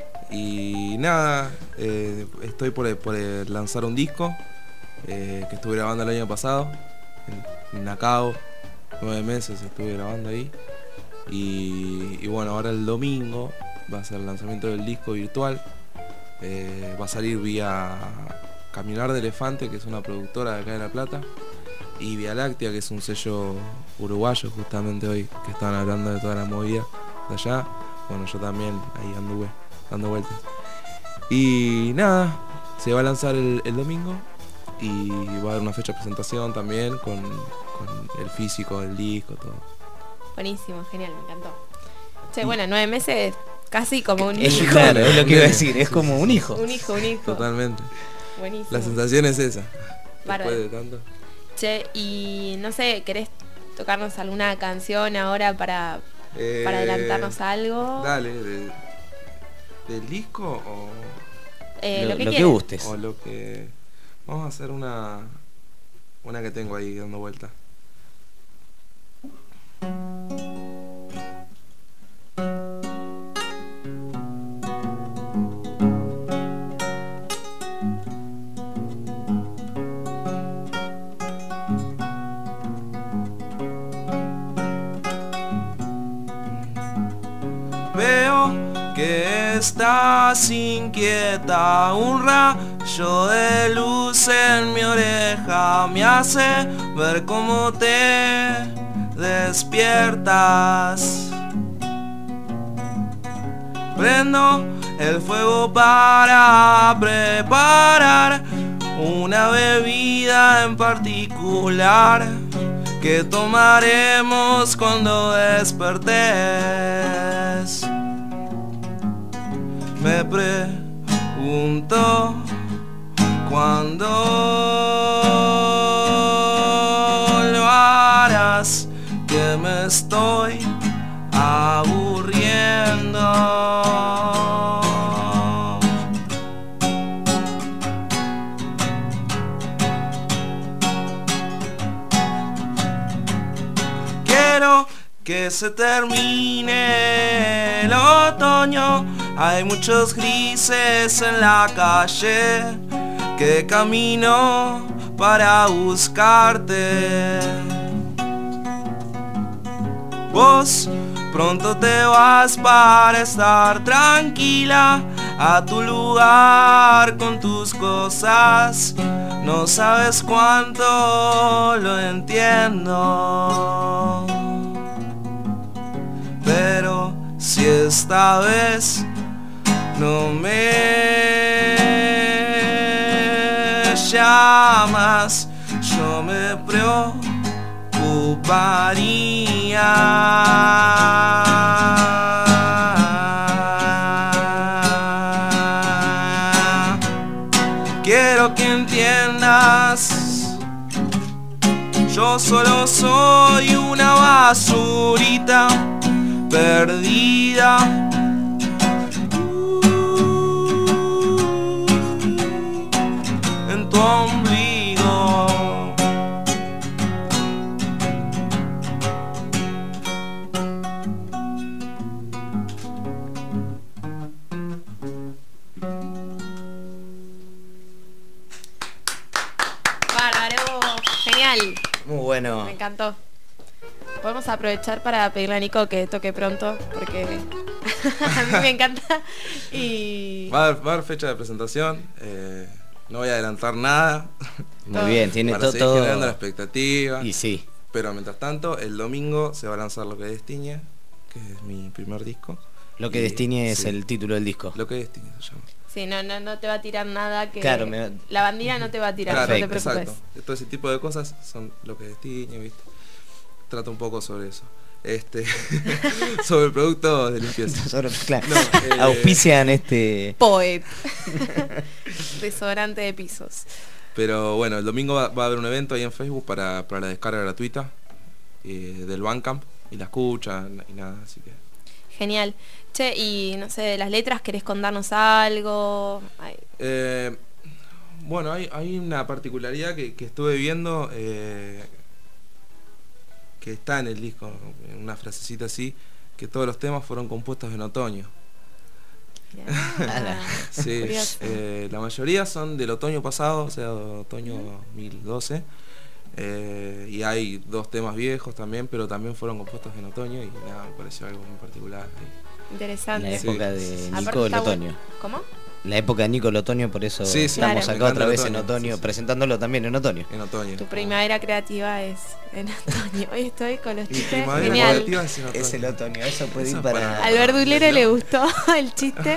Y nada, eh, estoy por, por lanzar un disco eh, que estuve grabando el año pasado en, en Nacao, nueve meses estuve grabando ahí y, y bueno, ahora el domingo va a ser el lanzamiento del disco virtual. Eh, va a salir vía Caminar de Elefante, que es una productora de acá de La Plata, y Vía Láctea, que es un sello uruguayo, justamente hoy que estaban hablando de toda la movida de allá. Bueno, yo también ahí anduve dando vueltas. Y nada, se va a lanzar el, el domingo y va a haber una fecha de presentación también con, con el físico del disco, todo. Buenísimo, genial, me encantó. Che, bueno, nueve meses casi como un es, hijo. Claro, es lo que iba a decir, es como un hijo. Un hijo, un hijo. Totalmente. Buenísimo. La sensación es esa. Bárbaro. Después de tanto. Che, y no sé, ¿querés tocarnos alguna canción ahora para, eh, para adelantarnos a algo? Dale, de, ¿del disco o...? Eh, lo, lo que, lo que gustes. O lo que... Vamos a hacer una... Una que tengo ahí dando vuelta. que estás inquieta. Un rayo de luz en mi oreja me hace ver cómo te despiertas. Prendo el fuego para preparar una bebida en particular que tomaremos cuando despertes. Me pregunto cuándo lo harás, que me estoy aburriendo. Quiero que se termine el otoño. Hay muchos grises en la calle que camino para buscarte. Vos pronto te vas para estar tranquila a tu lugar con tus cosas. No sabes cuánto lo entiendo, pero si esta vez no me llamas, yo me preocuparía. Quiero que entiendas, yo solo soy una basurita perdida. En tu ombligo. Bárbaro, genial. Muy bueno. Me encantó. Podemos aprovechar para pedirle a Nico que toque pronto, porque a mí me encanta. Y Va a haber, va a haber fecha de presentación. Eh, no voy a adelantar nada. Muy bien, tiene para todo. seguir todo- generando la expectativa. Y sí. Pero mientras tanto, el domingo se va a lanzar Lo que Destiñe, que es mi primer disco. Lo que Y- Destiñe es sí. el título del disco. Lo que Destiñe se llama. sí, no, no, no te va a tirar nada que. Claro, me- La bandera no te va a tirar, Claro, no te preocupes. exacto. Todo ese tipo de cosas son Lo que Destiñe, ¿viste? Trata un poco sobre eso. Este sobre el producto de limpieza. Sobre- claro. No, eh, Auspician este. Poet. Desodorante de pisos. Pero bueno, el domingo va, va a haber un evento ahí en Facebook para, para la descarga gratuita eh, del Bandcamp y la escuchan y nada, así que. Genial. Che, y no sé, de las letras, ¿querés contarnos algo? Ay, Eh, bueno, hay, hay una particularidad que, que estuve viendo eh, que está en el disco, en una frasecita así, que todos los temas fueron compuestos en otoño. ah, Sí, curioso. eh, la mayoría son del otoño pasado, o sea, otoño dos mil doce. Eh, y hay dos temas viejos también, pero también fueron compuestos en otoño y nada, me pareció algo muy particular. Interesante. La época de Sí. Nico Aparte el está otoño. bueno. ¿Cómo? La época de Nico el otoño, por eso Sí, sí, estamos claro. acá Me otra encanta vez el en otoño, otoño, sí, sí. presentándolo también en otoño. En otoño. Tu primavera creativa es en otoño. Hoy estoy con los Mi chistes. primavera Genial. creativa es en otoño. Es el otoño, eso puede Eso ir para- para. Al verdulero le gustó el chiste.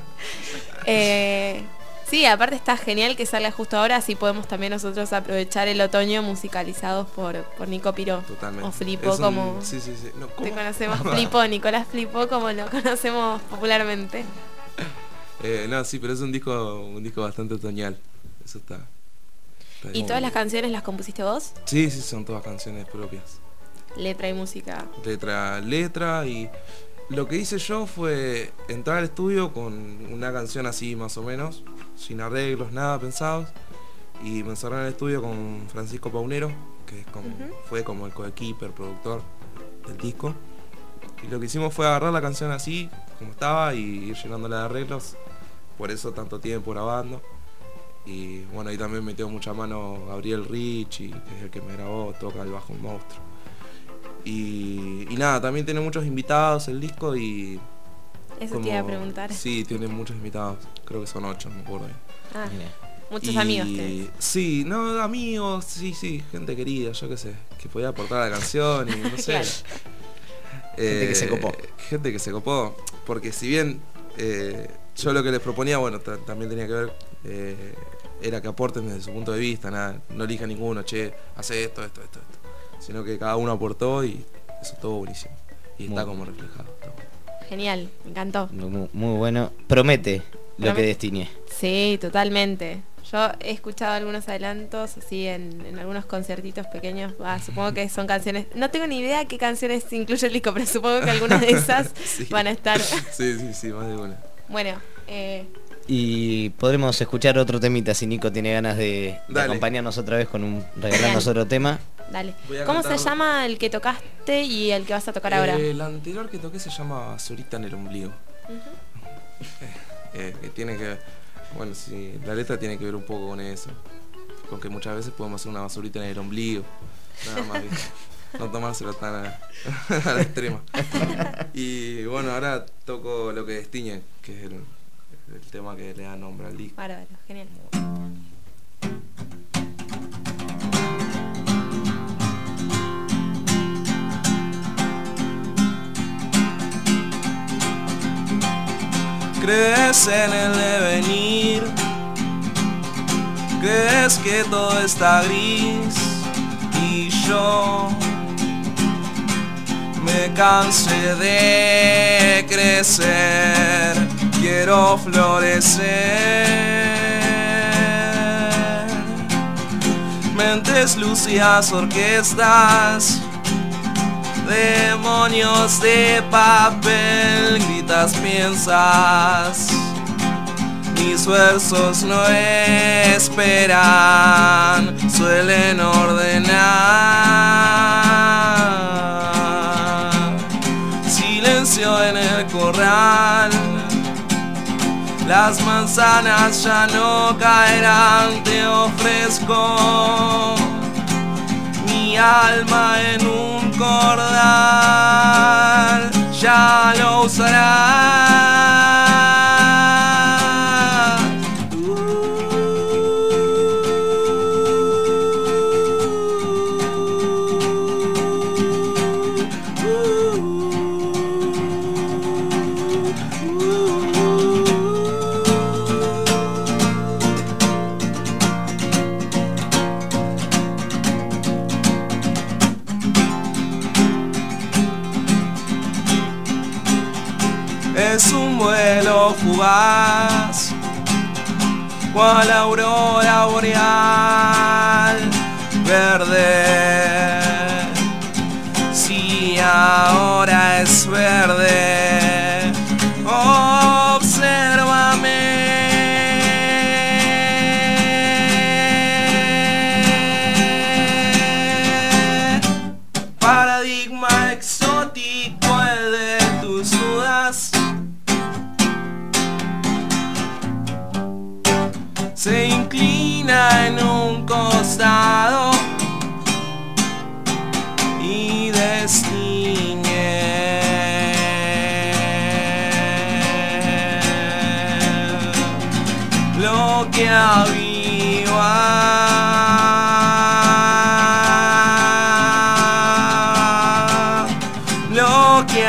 Eh, sí, aparte está genial que salga justo ahora, así podemos también nosotros aprovechar el otoño musicalizados por, por Nico Piró. Totalmente. O Flipo, Es un- como Sí, sí, sí. No, te ¿cómo? conocemos. Flipo, Nicolás Flipo, como lo conocemos popularmente. Eh, no, sí, pero es un disco, un disco bastante otoñal. Eso está. está ¿Y bien. todas las canciones las compusiste vos? Sí, sí, son todas canciones propias. Letra y música. Letra, letra y lo que hice yo fue entrar al estudio con una canción así más o menos, sin arreglos, nada pensados, y me encerré en el estudio con Francisco Paunero, que es como, Ujú. fue como el coequiper, productor del disco. Y lo que hicimos fue agarrar la canción así, como estaba, y ir llenándola de arreglos. Por eso tanto tiempo grabando. Y bueno, ahí también metió mucha mano Gabriel Ricci, que es el que me grabó, toca el bajo un monstruo. Y, y nada, también tiene muchos invitados el disco y, Eso te iba a preguntar. Sí, tiene muchos invitados. Creo que son ocho, no me acuerdo bien. Ah, muchos Y- amigos tenés. Sí, no, amigos, sí, sí, gente querida, yo qué sé, que podía aportar a la canción y no sé. Claro. Gente que se copó. Gente que se copó, porque si bien eh, yo lo que les proponía, bueno, ta- también tenía que ver, eh, era que aporten desde su punto de vista, nada, no elija ninguno, che, hace esto, esto, esto, esto, sino que cada uno aportó y eso estuvo buenísimo. Y está Muy como reflejado. está bueno. Genial, me encantó. Muy, muy bueno. Promete lo Promete. que destine. Sí, totalmente. Yo he escuchado algunos adelantos así en, en algunos conciertitos pequeños. Ah, supongo que son canciones. No tengo ni idea qué canciones incluye el disco, pero supongo que algunas de esas Sí. van a estar. Sí, sí, sí, más de una. Bueno, eh, Y podremos escuchar otro temita si Nico tiene ganas de, de Dale. acompañarnos otra vez con un regalarnos otro tema. dale. Voy a ¿Cómo cantar- se llama el que tocaste y el que vas a tocar ahora? Eh, el anterior que toqué se llama Basurita en el ombligo. Eh, que tiene que, bueno, sí, la letra tiene que ver un poco con eso, con que muchas veces podemos hacer una basurita en el ombligo, nada más, ¿viste? No tomárselo tan a, a la extrema. Y bueno, ahora toco Lo que destiñe, que es el, el tema que le da nombre al disco. Bárbaro, genial. Crees en el devenir, crees que todo está gris y yo me cansé de crecer, quiero florecer. Mentes lúcidas, orquestas, demonios de papel, gritas, piensas, mis versos no esperan, suelen ordenar. Silencio en el corral, las manzanas ya no caerán, te ofrezco mi alma en un cordal, ya lo usarás. Es un vuelo fugaz, cual aurora boreal verde. Si ahora es verde, obsérvame. Paradigma exótico, el de tus dudas. Se inclina en un costado y destiñe lo que aviva, lo que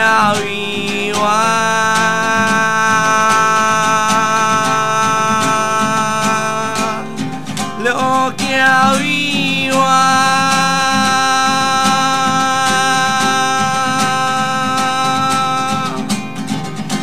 aviva, lo que aviva.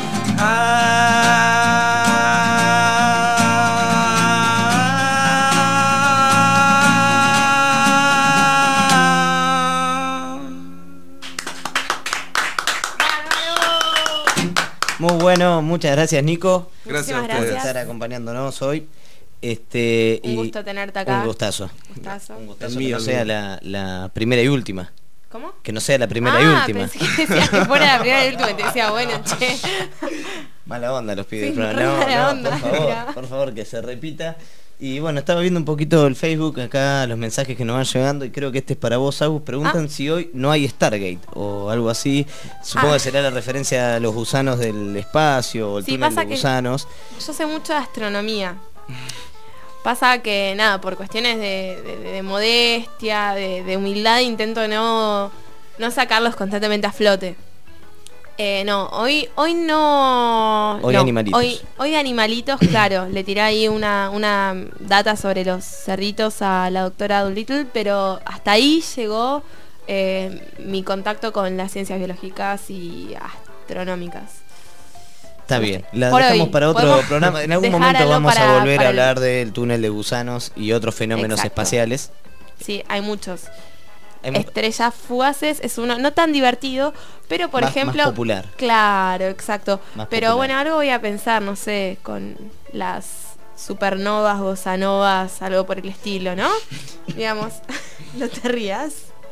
Muy bueno, muchas gracias Nico. Gracias a Muchísimas ustedes. por estar acompañándonos hoy. Este, Un y- gusto tenerte acá. Un gustazo. Gustazo. Un gustazo El que mío, no el sea mío. la, la primera y última. ¿Cómo? Que no sea la primera ah, y última. Pensé que decías que fuera la primera y última y te decía, bueno, che. Mala onda los pibes. Sí, pero re no, mala no, onda, por favor, mirá. por favor, que se repita. Y bueno, estaba viendo un poquito el Facebook acá, los mensajes que nos van llegando, y creo que este es para vos, Agus. Preguntan ah. si hoy no hay Stargate o algo así. Supongo ah. que será la referencia a los gusanos del espacio o el sí, túnel pasa de gusanos. Que yo sé mucho de astronomía. Pasa que, nada, por cuestiones de, de, de modestia, de, de humildad, intento no, no sacarlos constantemente a flote. Eh, no, hoy hoy no... Hoy no, animalitos. Hoy, hoy animalitos, claro. Le tiré ahí una, una data sobre los cerditos a la doctora Doolittle, pero hasta ahí llegó eh, mi contacto con las ciencias biológicas y astronómicas. Está bien, la Por dejamos hoy. para otro Podemos programa. En algún momento dejarlo vamos para- a volver para a el- hablar del túnel de gusanos y otros fenómenos Exacto. espaciales. Sí, hay muchos. Hay mu- Estrellas fugaces es uno no tan divertido, pero por Más- ejemplo... más popular. Claro, exacto. Más pero popular. bueno, algo voy a pensar, no sé, con las supernovas, bosanovas, algo por el estilo, ¿no? Digamos, no te rías.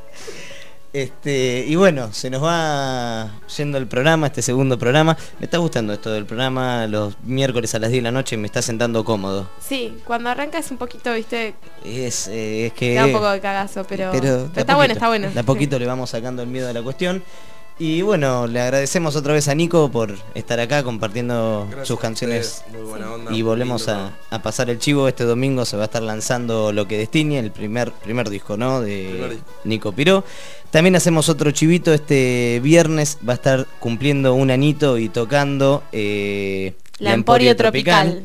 Este, y bueno, se nos va yendo el programa, este segundo programa. Me está gustando esto del programa, los miércoles a las diez de la noche me está sentando cómodo. Sí, cuando arranca es un poquito, viste, Es, eh, es que... da un poco de cagazo, pero, pero pero de a está poquito, bueno, está bueno. De a poquito le vamos sacando el miedo a la cuestión. Y bueno, le agradecemos otra vez a Nico por estar acá compartiendo Gracias sus a canciones. ustedes, muy buena onda, Y muy volvemos lindo a, a pasar el chivo. Este domingo se va a estar lanzando Lo que Destine, el primer, primer disco, ¿no? De Primer disco. Nico Piró. También hacemos otro chivito. Este viernes va a estar cumpliendo un anito y tocando eh, La Emporio Tropical.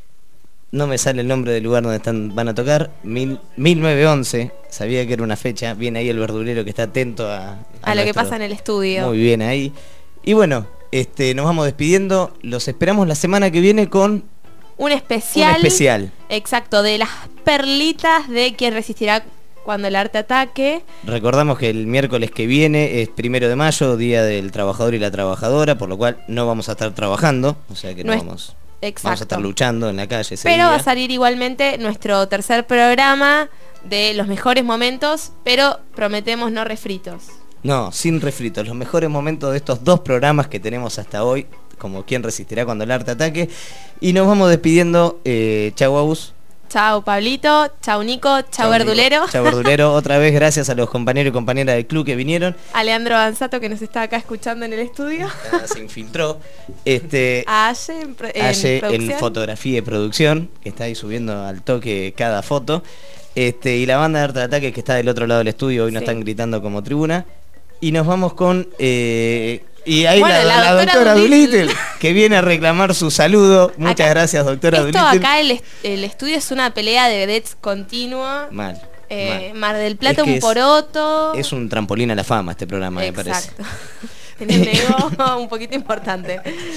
No me sale el nombre del lugar donde están, van a tocar. Mil, mil novecientos once. Sabía que era una fecha. Viene ahí el verdulero que está atento a, a, A lo que nuestro- pasa en el estudio. Muy bien ahí. Y bueno, este, nos vamos despidiendo. Los esperamos la semana que viene con Un especial. un especial. Exacto, de las perlitas de quien resistirá cuando el arte ataque. Recordamos que el miércoles que viene es primero de mayo, Día del Trabajador y la Trabajadora, por lo cual no vamos a estar trabajando. O sea que no, No es- vamos, Exacto. vamos a estar luchando en la calle ese Pero día. va a salir igualmente nuestro tercer programa de los mejores momentos, pero prometemos no refritos. No, sin refritos. Los mejores momentos de estos dos programas que tenemos hasta hoy, como Quién resistirá cuando el arte ataque. Y nos vamos despidiendo. Eh, chau, Agus. Chau Pablito, chau Nico, chau Verdulero. Chau, Verdulero. Otra vez gracias a los compañeros y compañeras del club que vinieron. A Leandro Banzato que nos está acá escuchando en el estudio. Ah, se infiltró. Este, A Aye en, pro- en Aye en producción. fotografía y producción, que está ahí subiendo al toque cada foto. Este, y la banda de Arte de Ataque que está del otro lado del estudio, hoy nos Sí. están gritando como tribuna. Y nos vamos con... eh, y ahí Bueno, la, la la doctora doctora Doolittle. Doolittle, que viene a reclamar su saludo. Muchas gracias, doctora Esto Doolittle. acá el, est- el estudio es una pelea de vedettes continua. Mal. Eh, mal. Mar del Plata Es que un es- poroto. Es un trampolín a la fama este programa, me parece. Exacto. Tiene un ego un poquito importante.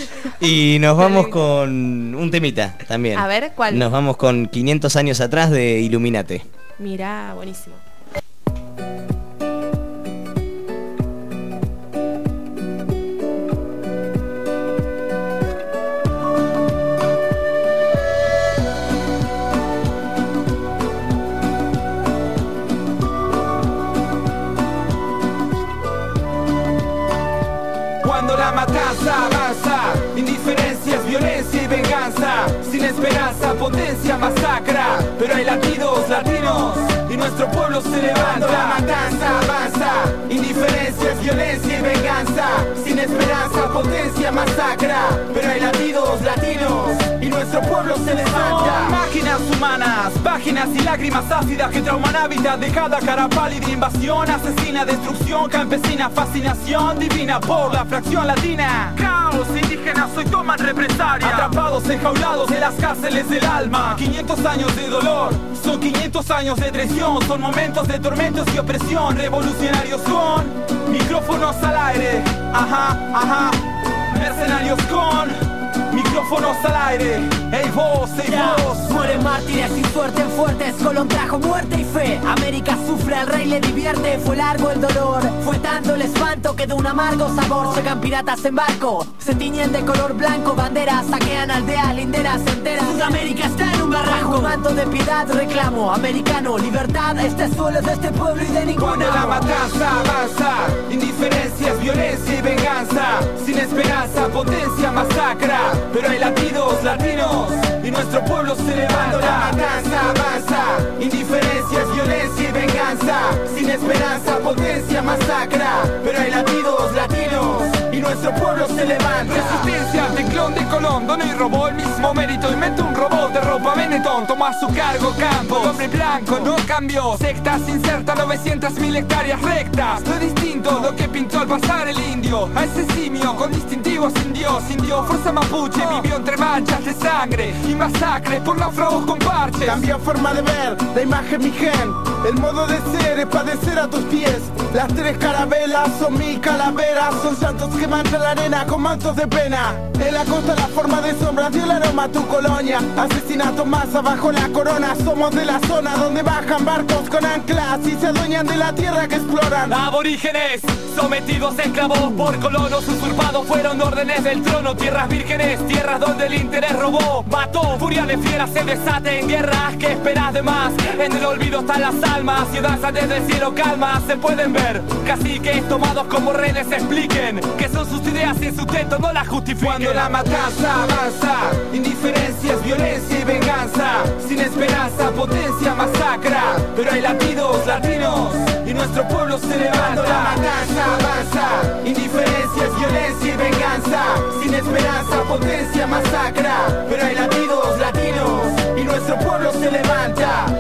Y nos vamos con un temita también. A ver, ¿cuál? Nos vamos con quinientos años atrás de Illuminate. Mirá, buenísimo. Cuando la matanza avanza, indiferencia es violencia y venganza. Sin esperanza, potencia, masacra. Pero hay latidos, latinos, y nuestro pueblo se levanta. Cuando la matanza avanza, indiferencia es violencia y venganza. Sin esperanza, potencia, masacra. Pero hay latidos, latinos, y nuestro pueblo se levanta. Máquinas humanas, páginas y lágrimas ácidas que trauman hábitat de cada cara pálida. Invasión, asesina, destrucción campesina, fascinación divina por la fracción latina. Caos indígenas hoy toman represalia. Atrapados, enjaulados en las cárceles del alma. quinientos años de dolor, son quinientos años de traición. Son momentos de tormentos y opresión. Revolucionarios con micrófonos al aire. Ajá, ajá. Mercenarios con micrófonos al aire. Ey vos, ey Ya, vos. mueren mártires y suerten fuertes. Colón trajo muerte y fe. América sufre, al rey le divierte. Fue largo el dolor, fue tanto el espanto que de un amargo sabor llegan piratas en barco. Se tiñen de color blanco, banderas saquean aldeas linderas enteras. Sudamérica está en un barranco. Manto de piedad, reclamo americano, libertad. Este suelo es de este pueblo y de ningún Cuando la amo. matanza avanza, indiferencia es violencia y venganza. Sin esperanza, potencia, masacra. Pero hay latidos, latinos, y nuestro pueblo se levanta. La matanza avanza, indiferencias, violencia y venganza. Sin esperanza, potencia, masacra. Pero hay latidos latinos y nuestro pueblo se levanta. Resistencia al clon de Colón, donó y robó el mismo mérito. Inventó un robot de ropa Benetton, tomó a su cargo campo. El hombre blanco no cambió, sectas inserta novecientas mil hectáreas rectas. Lo distinto, lo que pintó al pasar el indio. A ese simio con distintivos indios, indio, fuerza mapuche, vivió entre manchas de sangre y masacres por náufragos con parches. Cambió forma de ver, la imagen mi gen. El modo de ser es padecer a tus pies. Las tres carabelas son mi calaveras, son santos que manchan la arena con mantos de pena. En la costa la forma de sombras dio el aroma a tu colonia. Asesinatos más abajo la corona. Somos de la zona donde bajan barcos con anclas y se adueñan de la tierra que exploran. Aborígenes, sometidos esclavos por colonos usurpados, fueron órdenes del trono. Tierras vírgenes, tierras donde el interés robó, mató. Furia de fieras se desate en guerras. ¿Qué esperas de más? En el olvido están las almas y danzas desde el cielo calma. Se pueden ver caciques tomados como rehenes, expliquen que son sus ideas y en su teto no las justifiquen. Cuando la matanza avanza, indiferencias, violencia y venganza. Sin esperanza, potencia, masacra. Pero hay latidos latinos y nuestro pueblo se levanta. La matanza avanza, indiferencias, violencia y venganza. Sin esperanza, potencia, masacra. Pero hay latidos latinos y nuestro pueblo se levanta.